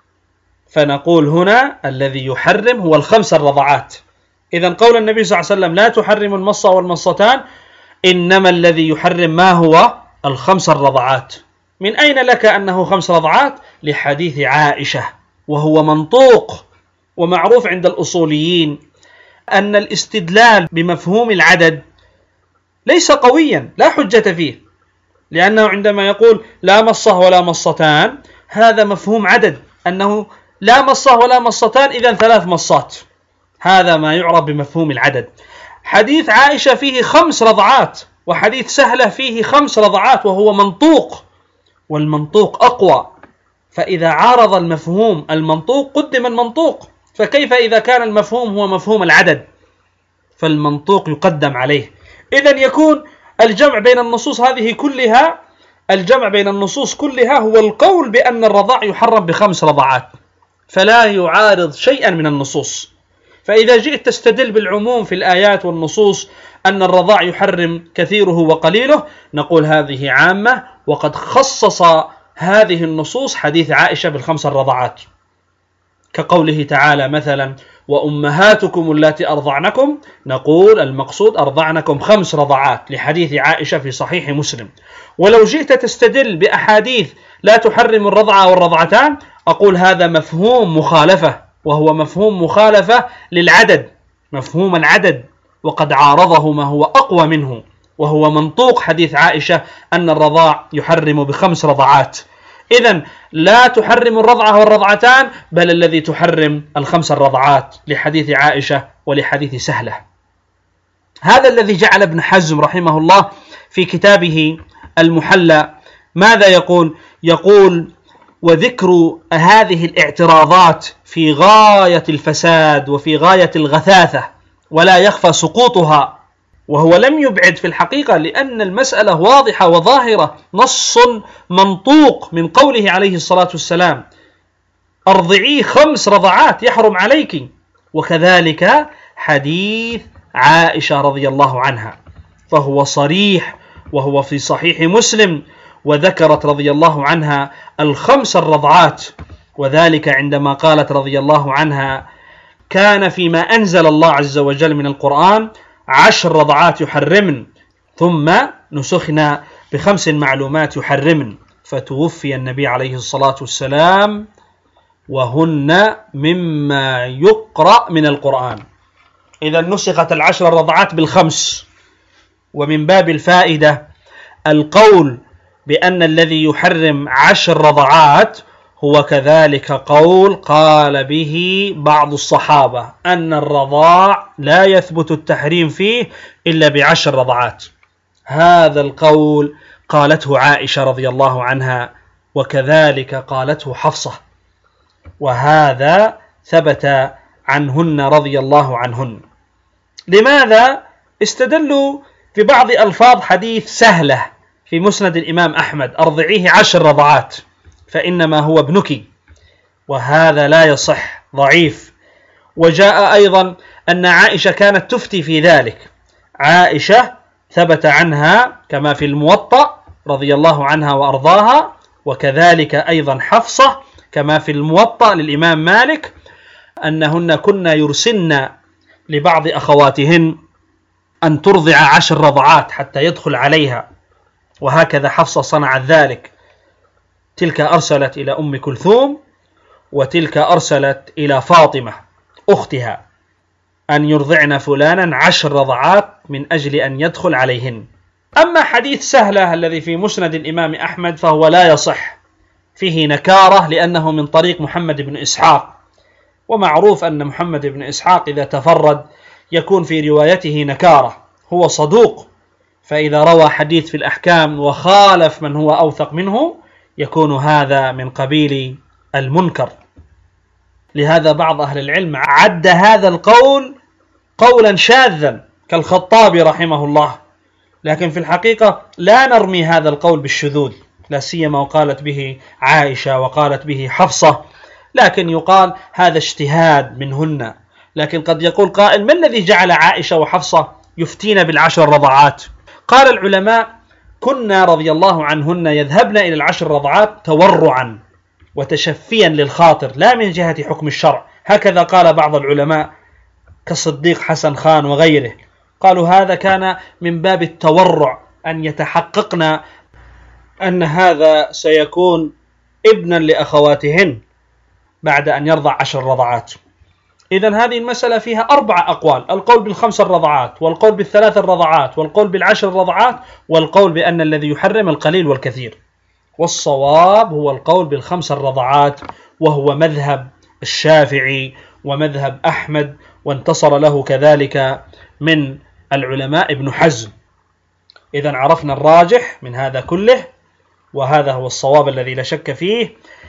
فنقول هنا الذي يحرم هو الخمس الرضعات. إذن قول النبي صلى الله عليه وسلم لا تحرم المصة والمصتان إنما الذي يحرم ما هو؟ الخمس الرضعات. من أين لك أنه خمس رضعات؟ لحديث عائشة، وهو منطوق ومعروف عند الأصوليين أن الاستدلال بمفهوم العدد ليس قويا، لا حجة فيه، لأنه عندما يقول لا مصة ولا مصتان هذا مفهوم عدد، أنه لا مصة ولا مصتان إذن ثلاث مصات، هذا ما يعرف بمفهوم العدد. حديث عائشة فيه خمس رضعات وحديث سهلة فيه خمس رضعات وهو منطوق، والمنطوق أقوى، فإذا عارض المفهوم المنطوق قدم المنطوق، فكيف إذا كان المفهوم هو مفهوم العدد فالمنطوق يقدم عليه؟ إذن يكون الجمع بين النصوص هذه كلها، الجمع بين النصوص كلها هو القول بأن الرضاع يحرم بخمس رضعات، فلا يعارض شيئا من النصوص. فإذا جئت تستدل بالعموم في الآيات والنصوص أن الرضاع يحرم كثيره وقليله، نقول هذه عامة، وقد خصص هذه النصوص حديث عائشة بالخمس الرضعات، كقوله تعالى مثلا وأمهاتكم اللاتي أرضعنكم، نقول المقصود أرضعنكم خمس رضعات لحديث عائشة في صحيح مسلم. ولو جئت تستدل بأحاديث لا تحرم الرضع والرضعتان، أقول هذا مفهوم مخالفة، وهو مفهوم مخالفة للعدد، مفهوم العدد، وقد عارضه ما هو أقوى منه وهو منطوق حديث عائشة أن الرضاع يحرم بخمس رضعات. إذن لا تحرم الرضعة والرضعتان، بل الذي تحرم الخمس الرضعات لحديث عائشة ولحديث سهلة. هذا الذي جعل ابن حزم رحمه الله في كتابه المحلى ماذا يقول؟ يقول وذكر هذه الاعتراضات في غاية الفساد وفي غاية الغثاثة، ولا يخفى سقوطها، وهو لم يبعد في الحقيقة، لأن المسألة واضحة وظاهرة، نص منطوق من قوله عليه الصلاة والسلام أرضعيه خمس رضعات يحرم عليك، وكذلك حديث عائشة رضي الله عنها فهو صريح وهو في صحيح مسلم، وذكرت رضي الله عنها الخمس الرضعات، وذلك عندما قالت رضي الله عنها كان فيما أنزل الله عز وجل من القرآن عشر رضعات يحرمن ثم نسخنا بخمس معلومات يحرمن، فتوفي النبي عليه الصلاة والسلام وهن مما يقرأ من القرآن. إذا نسخت العشر الرضعات بالخمس. ومن باب الفائدة القول بأن الذي يحرم عشر رضعات هو كذلك قول قال به بعض الصحابة أن الرضاع لا يثبت التحريم فيه إلا بعشر رضعات. هذا القول قالته عائشة رضي الله عنها، وكذلك قالته حفصة، وهذا ثبت عنهن رضي الله عنهن. لماذا؟ استدلوا ببعض ألفاظ حديث سهلة في مسند الإمام أحمد أرضعيه عشر رضعات فإنما هو ابنك، وهذا لا يصح، ضعيف. وجاء أيضا أن عائشة كانت تفتي في ذلك، عائشة ثبت عنها كما في الموطأ رضي الله عنها وأرضاها، وكذلك أيضا حفصة كما في الموطأ للإمام مالك أنهن كن يرسلن لبعض أخواتهن أن ترضع عشر رضعات حتى يدخل عليها، وهكذا حفصة صنعت ذلك. تلك أرسلت إلى أم كلثوم، وتلك أرسلت إلى فاطمة أختها أن يرضعن فلانا عشر رضعات من أجل أن يدخل عليهن. أما حديث سهلة الذي في مسند الإمام أحمد فهو لا يصح، فيه نكارة لأنه من طريق محمد بن إسحاق، ومعروف أن محمد بن إسحاق إذا تفرد يكون في روايته نكارة، هو صدوق، فإذا روى حديث في الأحكام وخالف من هو أوثق منه يكون هذا من قبيل المنكر. لهذا بعض أهل العلم عد هذا القول قولا شاذا كالخطابي رحمه الله، لكن في الحقيقة لا نرمي هذا القول بالشذوذ، لا سيما وقالت به عائشة وقالت به حفصة، لكن يقال هذا اجتهاد منهن. لكن قد يقول قائل: ما الذي جعل عائشة وحفصة يفتين بالعشر رضعات؟ قال العلماء: كنا رضي الله عنهن يذهبن إلى العشر رضعات تورعا وتشفيا للخاطر، لا من جهة حكم الشرع، هكذا قال بعض العلماء كالصديق حسن خان وغيره، قالوا هذا كان من باب التورع، أن يتحققن أن هذا سيكون ابنا لأخواتهن بعد أن يرضع عشر رضعات. إذن هذه المسألة فيها أربع أقوال: القول بالخمس الرضعات، والقول بالثلاث الرضعات، والقول بالعشر الرضعات، والقول بأن الذي يحرم القليل والكثير. والصواب هو القول بالخمس الرضعات، وهو مذهب الشافعي ومذهب أحمد، وانتصر له كذلك من العلماء ابن حزم. إذن عرفنا الراجح من هذا كله، وهذا هو الصواب الذي لا شك فيه.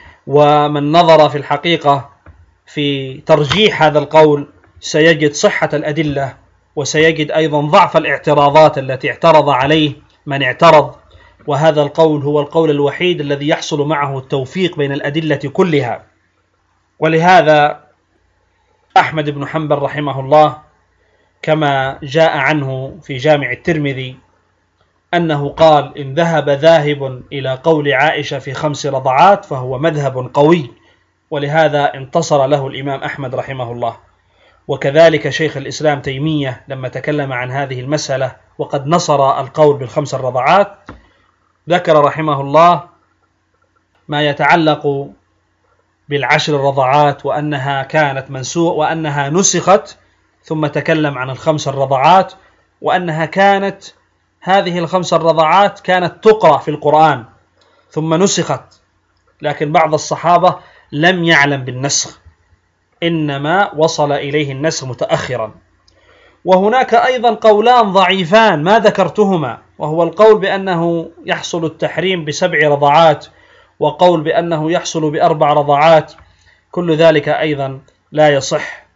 ومن نظر في الحقيقة في ترجيح هذا القول سيجد صحة الأدلة، وسيجد أيضا ضعف الاعتراضات التي اعترض عليه من اعترض، وهذا القول هو القول الوحيد الذي يحصل معه التوفيق بين الأدلة كلها. ولهذا أحمد بن حنبل رحمه الله كما جاء عنه في جامع الترمذي أنه قال: إن ذهب ذاهب إلى قول عائشة في خمس رضعات فهو مذهب قوي، ولهذا انتصر له الإمام أحمد رحمه الله. وكذلك شيخ الإسلام تيمية لما تكلم عن هذه المسألة وقد نصر القول بالخمس الرضعات ذكر رحمه الله ما يتعلق بالعشر الرضعات، وأنها كانت منسوخ وأنها نسخت، ثم تكلم عن الخمس الرضعات وأنها كانت هذه الخمس الرضعات كانت تقرأ في القرآن ثم نسخت، لكن بعض الصحابة لم يعلم بالنسخ، إنما وصل إليه النسخ متأخرا. وهناك أيضا قولان ضعيفان ما ذكرتهما، وهو القول بأنه يحصل التحريم بسبع رضعات، وقول بأنه يحصل بأربع رضعات، كل ذلك أيضا لا يصح.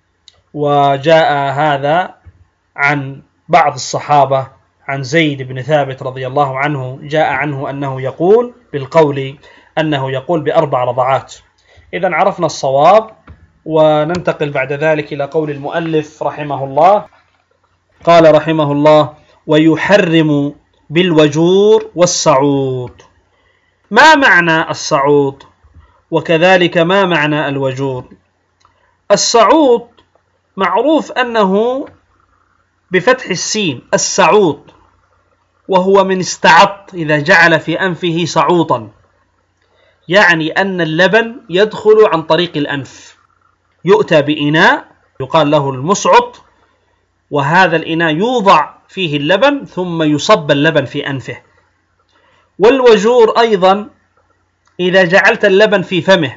وجاء هذا عن بعض الصحابة، عن زيد بن ثابت رضي الله عنه، جاء عنه أنه يقول بالقول أنه يقول بأربع رضعات. إذن عرفنا الصواب، وننتقل بعد ذلك إلى قول المؤلف رحمه الله. قال رحمه الله: ويحرم بالوجور والصعود. ما معنى الصعود؟ وكذلك ما معنى الوجور؟ الصعود معروف أنه بفتح السين السعوط، وهو من استعط إذا جعل في أنفه صعوطا، يعني أن اللبن يدخل عن طريق الأنف، يؤتى بإناء يقال له المصعط، وهذا الإناء يوضع فيه اللبن ثم يصب اللبن في أنفه. والوجور أيضا إذا جعلت اللبن في فمه،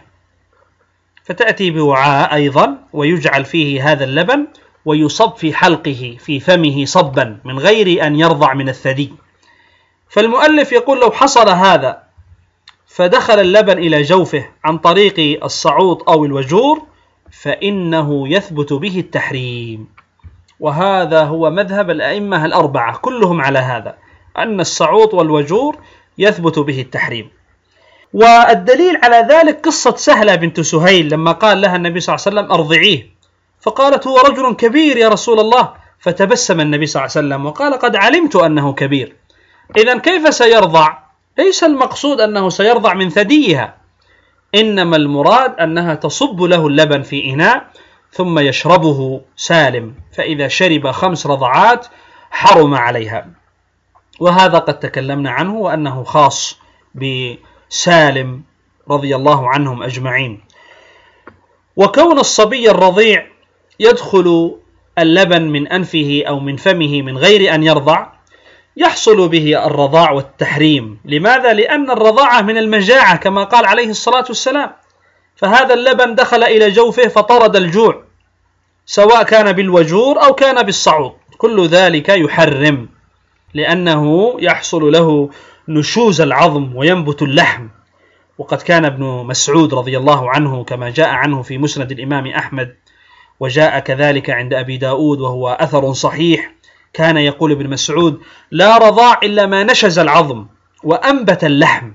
فتأتي بوعاء أيضا ويجعل فيه هذا اللبن ويصب في حلقه في فمه صبا من غير أن يرضع من الثدي. فالمؤلف يقول لو حصل هذا فدخل اللبن إلى جوفه عن طريق الصعوط أو الوجور فإنه يثبت به التحريم، وهذا هو مذهب الأئمة الأربعة كلهم على هذا، أن الصعوط والوجور يثبت به التحريم. والدليل على ذلك قصة سهلة بنت سهيل لما قال لها النبي صلى الله عليه وسلم أرضعيه، فقالت هو رجل كبير يا رسول الله، فتبسم النبي صلى الله عليه وسلم وقال قد علمت أنه كبير. إذن كيف سيرضع؟ ليس المقصود أنه سيرضع من ثديها، إنما المراد أنها تصب له اللبن في إناء ثم يشربه سالم، فإذا شرب خمس رضعات حرم عليها. وهذا قد تكلمنا عنه وأنه خاص بسالم رضي الله عنهم أجمعين. وكون الصبي الرضيع يدخل اللبن من أنفه أو من فمه من غير أن يرضع يحصل به الرضاع والتحريم. لماذا؟ لأن الرضاعة من المجاعة كما قال عليه الصلاة والسلام، فهذا اللبن دخل إلى جوفه فطرد الجوع، سواء كان بالوجور أو كان بالصعود، كل ذلك يحرم، لأنه يحصل له نشوز العظم وينبت اللحم. وقد كان ابن مسعود رضي الله عنه كما جاء عنه في مسند الإمام أحمد، وجاء كذلك عند أبي داود وهو أثر صحيح، كان يقول ابن مسعود: لا رضاع إلا ما نشز العظم وأنبت اللحم.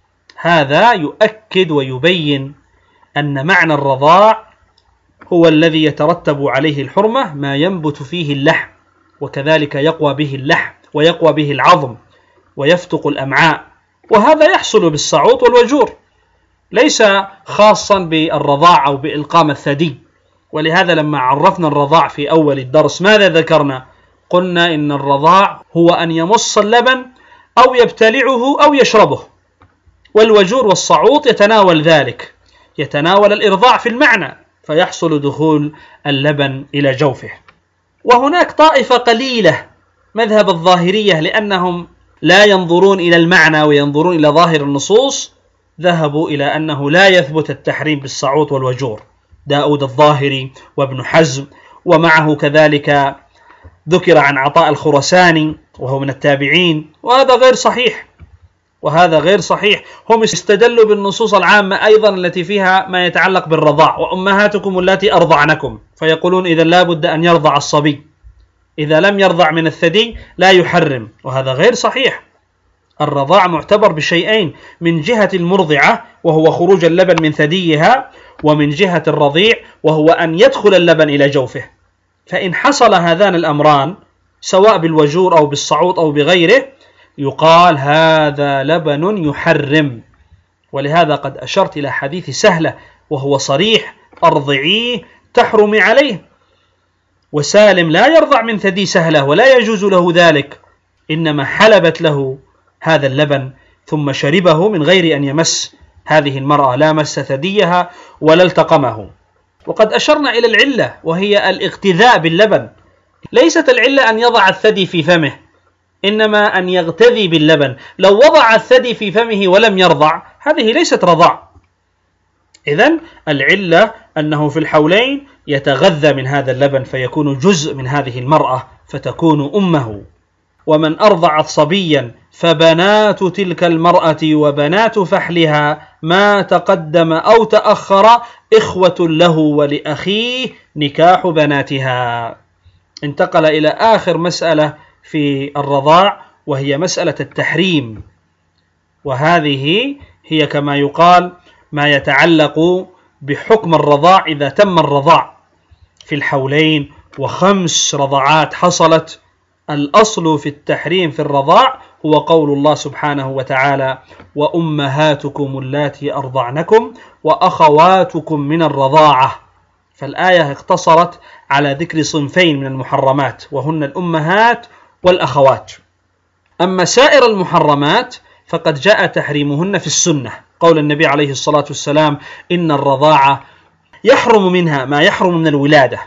هذا يؤكد ويبين أن معنى الرضاع هو الذي يترتب عليه الحرمة، ما ينبت فيه اللحم، وكذلك يقوى به اللحم ويقوى به العظم ويفتق الأمعاء، وهذا يحصل بالصعود والوجور، ليس خاصا بالرضاع أو بإلقام الثدي. ولهذا لما عرفنا الرضاع في أول الدرس ماذا ذكرنا؟ قلنا إن الرضاع هو أن يمص اللبن أو يبتلعه أو يشربه، والوجور والصعود يتناول ذلك، يتناول الإرضاع في المعنى، فيحصل دخول اللبن إلى جوفه. وهناك طائفة قليلة مذهب الظاهرية، لأنهم لا ينظرون إلى المعنى وينظرون إلى ظاهر النصوص، ذهبوا إلى أنه لا يثبت التحريم بالصعود والوجور، داود الظاهري وابن حزم، ومعه كذلك ذكر عن عطاء الخرساني وهو من التابعين، وهذا غير صحيح، وهذا غير صحيح. هم استدلوا بالنصوص العامة أيضا التي فيها ما يتعلق بالرضاع: وأمهاتكم اللاتي أرضعنكم، فيقولون إذا لا بد أن يرضع الصبي، إذا لم يرضع من الثدي لا يحرم، وهذا غير صحيح. الرضاع معتبر بشيئين: من جهة المرضعة وهو خروج اللبن من ثديها، ومن جهة الرضيع وهو أن يدخل اللبن إلى جوفه. فإن حصل هذان الأمران سواء بالوجور أو بالصعود أو بغيره يقال هذا لبن يحرم. ولهذا قد أشرت إلى حديث سهلة وهو صريح: أرضعيه تحرمي عليه. وسالم لا يرضع من ثدي سهلة ولا يجوز له ذلك، إنما حلبت له هذا اللبن ثم شربه من غير أن يمس هذه المرأة، لا مس ثديها ولا التقمه. وقد أشرنا إلى العلة وهي الاغتذاء باللبن، ليست العلة أن يضع الثدي في فمه، إنما أن يغتذي باللبن. لو وضع الثدي في فمه ولم يرضع هذه ليست رضاع. إذن العلة أنه في الحولين يتغذى من هذا اللبن فيكون جزء من هذه المرأة فتكون أمه. ومن أرضعت صبيا فبنات تلك المرأة وبنات فحلها ما تقدم أو تأخر إخوة له ولأخيه نكاح بناتها. انتقل إلى آخر مسألة في الرضاع وهي مسألة التحريم، وهذه هي كما يقال ما يتعلق بحكم الرضاع إذا تم الرضاع في الحولين وخمس رضعات حصلت. الأصل في التحريم في الرضاع هو قول الله سبحانه وتعالى: وأمهاتكم اللاتي أرضعنكم وأخواتكم من الرضاعة. فالآية اقتصرت على ذكر صنفين من المحرمات وهن الأمهات والأخوات. أما سائر المحرمات فقد جاء تحريمهن في السنة، قول النبي عليه الصلاة والسلام: إن الرضاعة يحرم منها ما يحرم من الولادة،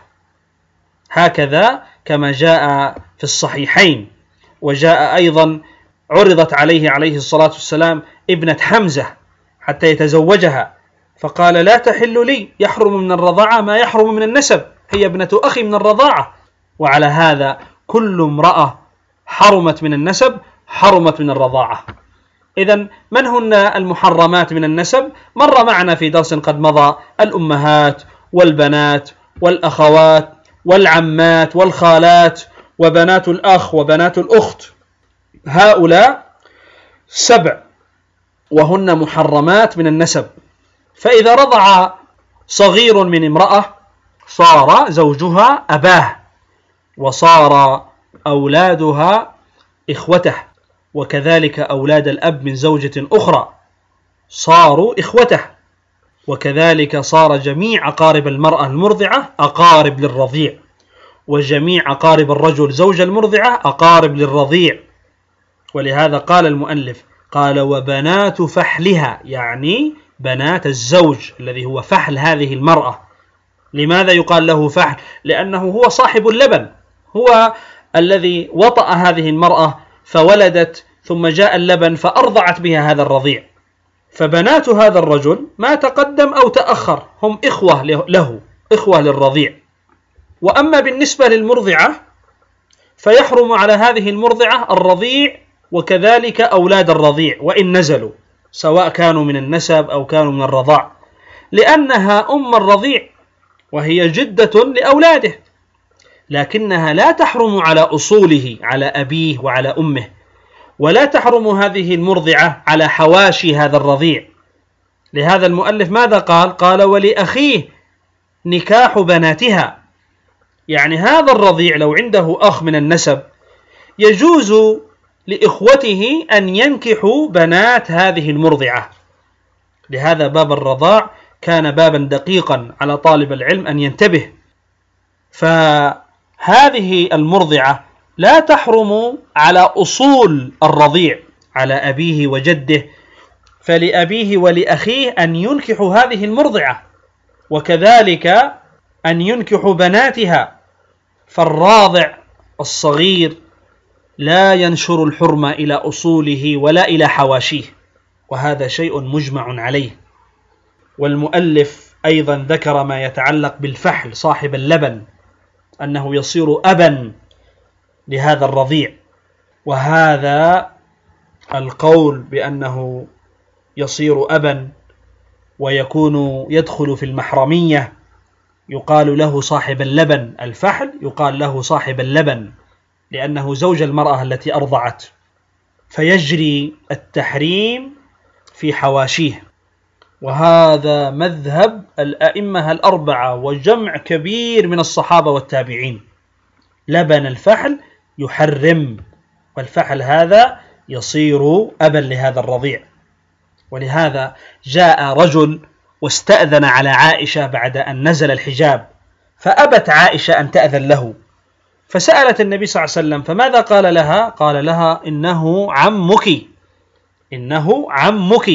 هكذا كما جاء في الصحيحين. وجاء أيضا عرضت عليه عليه الصلاة والسلام ابنة حمزة حتى يتزوجها فقال: لا تحل لي، يحرم من الرضاعة ما يحرم من النسب، هي ابنة أخي من الرضاعة. وعلى هذا كل امرأة حرمت من النسب حرمت من الرضاعة. إذن من هن المحرمات من النسب؟ مر معنا في درس قد مضى: الأمهات والبنات والأخوات والعمات والخالات وبنات الأخ وبنات الأخت، هؤلاء سبع وهن محرمات من النسب. فإذا رضع صغير من امرأة صار زوجها أباه، وصار أولادها إخوته، وكذلك أولاد الأب من زوجة أخرى صاروا إخوته، وكذلك صار جميع أقارب المرأة المرضعة أقارب للرضيع، وجميع أقارب الرجل زوج المرضعة أقارب للرضيع. ولهذا قال المؤلف قال وبنات فحلها، يعني بنات الزوج الذي هو فحل هذه المرأة. لماذا يقال له فحل؟ لأنه هو صاحب اللبن، هو الذي وطأ هذه المرأة فولدت، ثم جاء اللبن فأرضعت بها هذا الرضيع. فبنات هذا الرجل ما تقدم أو تأخر هم إخوة له، إخوة للرضيع. وأما بالنسبة للمرضعة فيحرم على هذه المرضعة الرضيع وكذلك أولاد الرضيع وإن نزلوا، سواء كانوا من النسب أو كانوا من الرضاع، لأنها أم الرضيع وهي جدة لأولاده، لكنها لا تحرم على أصوله، على أبيه وعلى أمه، ولا تحرم هذه المرضعة على حواشي هذا الرضيع. لهذا المؤلف ماذا قال؟ قال ولأخيه نكاح بناتها، يعني هذا الرضيع لو عنده أخ من النسب يجوز لإخوته أن ينكحوا بنات هذه المرضعة. لهذا باب الرضاع كان بابا دقيقا على طالب العلم أن ينتبه. فهذه المرضعة لا تحرم على أصول الرضيع، على أبيه وجده، فلأبيه ولأخيه أن ينكحوا هذه المرضعة، وكذلك أن ينكحوا بناتها. فالراضع الصغير لا ينشر الحرمة إلى أصوله ولا إلى حواشيه، وهذا شيء مجمع عليه. والمؤلف أيضا ذكر ما يتعلق بالفحل صاحب اللبن، أنه يصير أبا لهذا الرضيع، وهذا القول بأنه يصير أبا ويكون يدخل في المحرمية يقال له صاحب اللبن. الفحل يقال له صاحب اللبن لأنه زوج المرأة التي أرضعت، فيجري التحريم في حواشيه. وهذا مذهب الأئمة الأربعة وجمع كبير من الصحابة والتابعين. لبن الفحل يحرم، والفحل هذا يصير أبا لهذا الرضيع. ولهذا جاء رجل واستأذن على عائشة بعد أن نزل الحجاب، فأبت عائشة أن تأذن له، فسألت النبي صلى الله عليه وسلم، فماذا قال لها؟ قال لها إنه عمك، إنه عمك.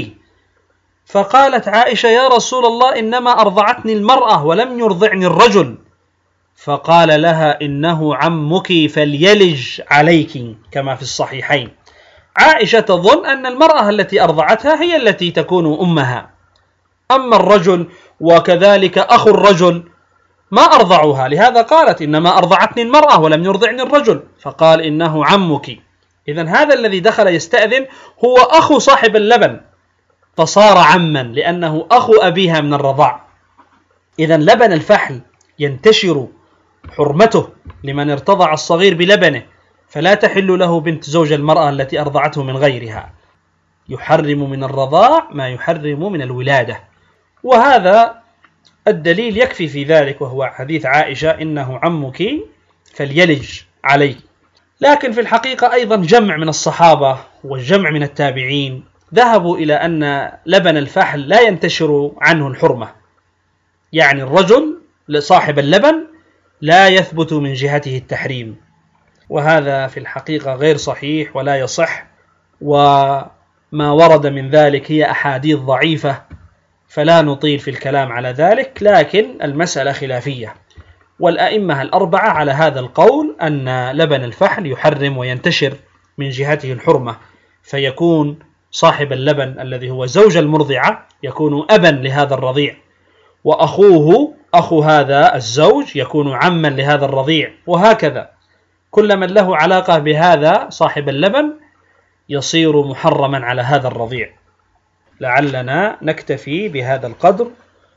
فقالت عائشة يا رسول الله إنما أرضعتني المرأة ولم يرضعني الرجل. فقال لها إنه عمك فليلج عليك، كما في الصحيحين. عائشة تظن أن المرأة التي أرضعتها هي التي تكون أمها، أما الرجل وكذلك أخو الرجل ما أرضعوها، لهذا قالت إنما أرضعتني المرأة ولم يرضعني الرجل، فقال إنه عمك. إذن هذا الذي دخل يستأذن هو أخو صاحب اللبن، فصار عما لأنه أخو أبيها من الرضاع. إذن لبن الفحل ينتشر حرمته لمن ارتضع الصغير بلبنه، فلا تحل له بنت زوج المرأة التي أرضعته من غيرها. يحرم من الرضاع ما يحرم من الولادة، وهذا الدليل يكفي في ذلك، وهو حديث عائشة إنه عمك فليلج عليك. لكن في الحقيقة أيضا جمع من الصحابة والجمع من التابعين ذهبوا إلى أن لبن الفحل لا ينتشر عنه الحرمة، يعني الرجل لصاحب اللبن لا يثبت من جهته التحريم، وهذا في الحقيقة غير صحيح ولا يصح، وما ورد من ذلك هي أحاديث ضعيفة، فلا نطيل في الكلام على ذلك. لكن المسألة خلافية، والأئمة الأربعة على هذا القول أن لبن الفحل يحرم وينتشر من جهته الحرمة، فيكون صاحب اللبن الذي هو زوج المرضعة يكون أبا لهذا الرضيع، وأخوه أخو هذا الزوج يكون عما لهذا الرضيع، وهكذا كل من له علاقة بهذا صاحب اللبن يصير محرما على هذا الرضيع. لعلنا نكتفي بهذا القدر،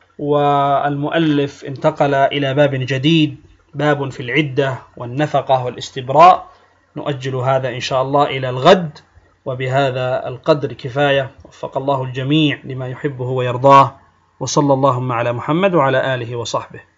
والمؤلف انتقل إلى باب جديد، باب في العدة والنفقة والاستبراء، نؤجل هذا إن شاء الله إلى الغد. وبهذا القدر كفاية، وفق الله الجميع لما يحبه ويرضاه، وصلى اللهم على محمد وعلى آله وصحبه.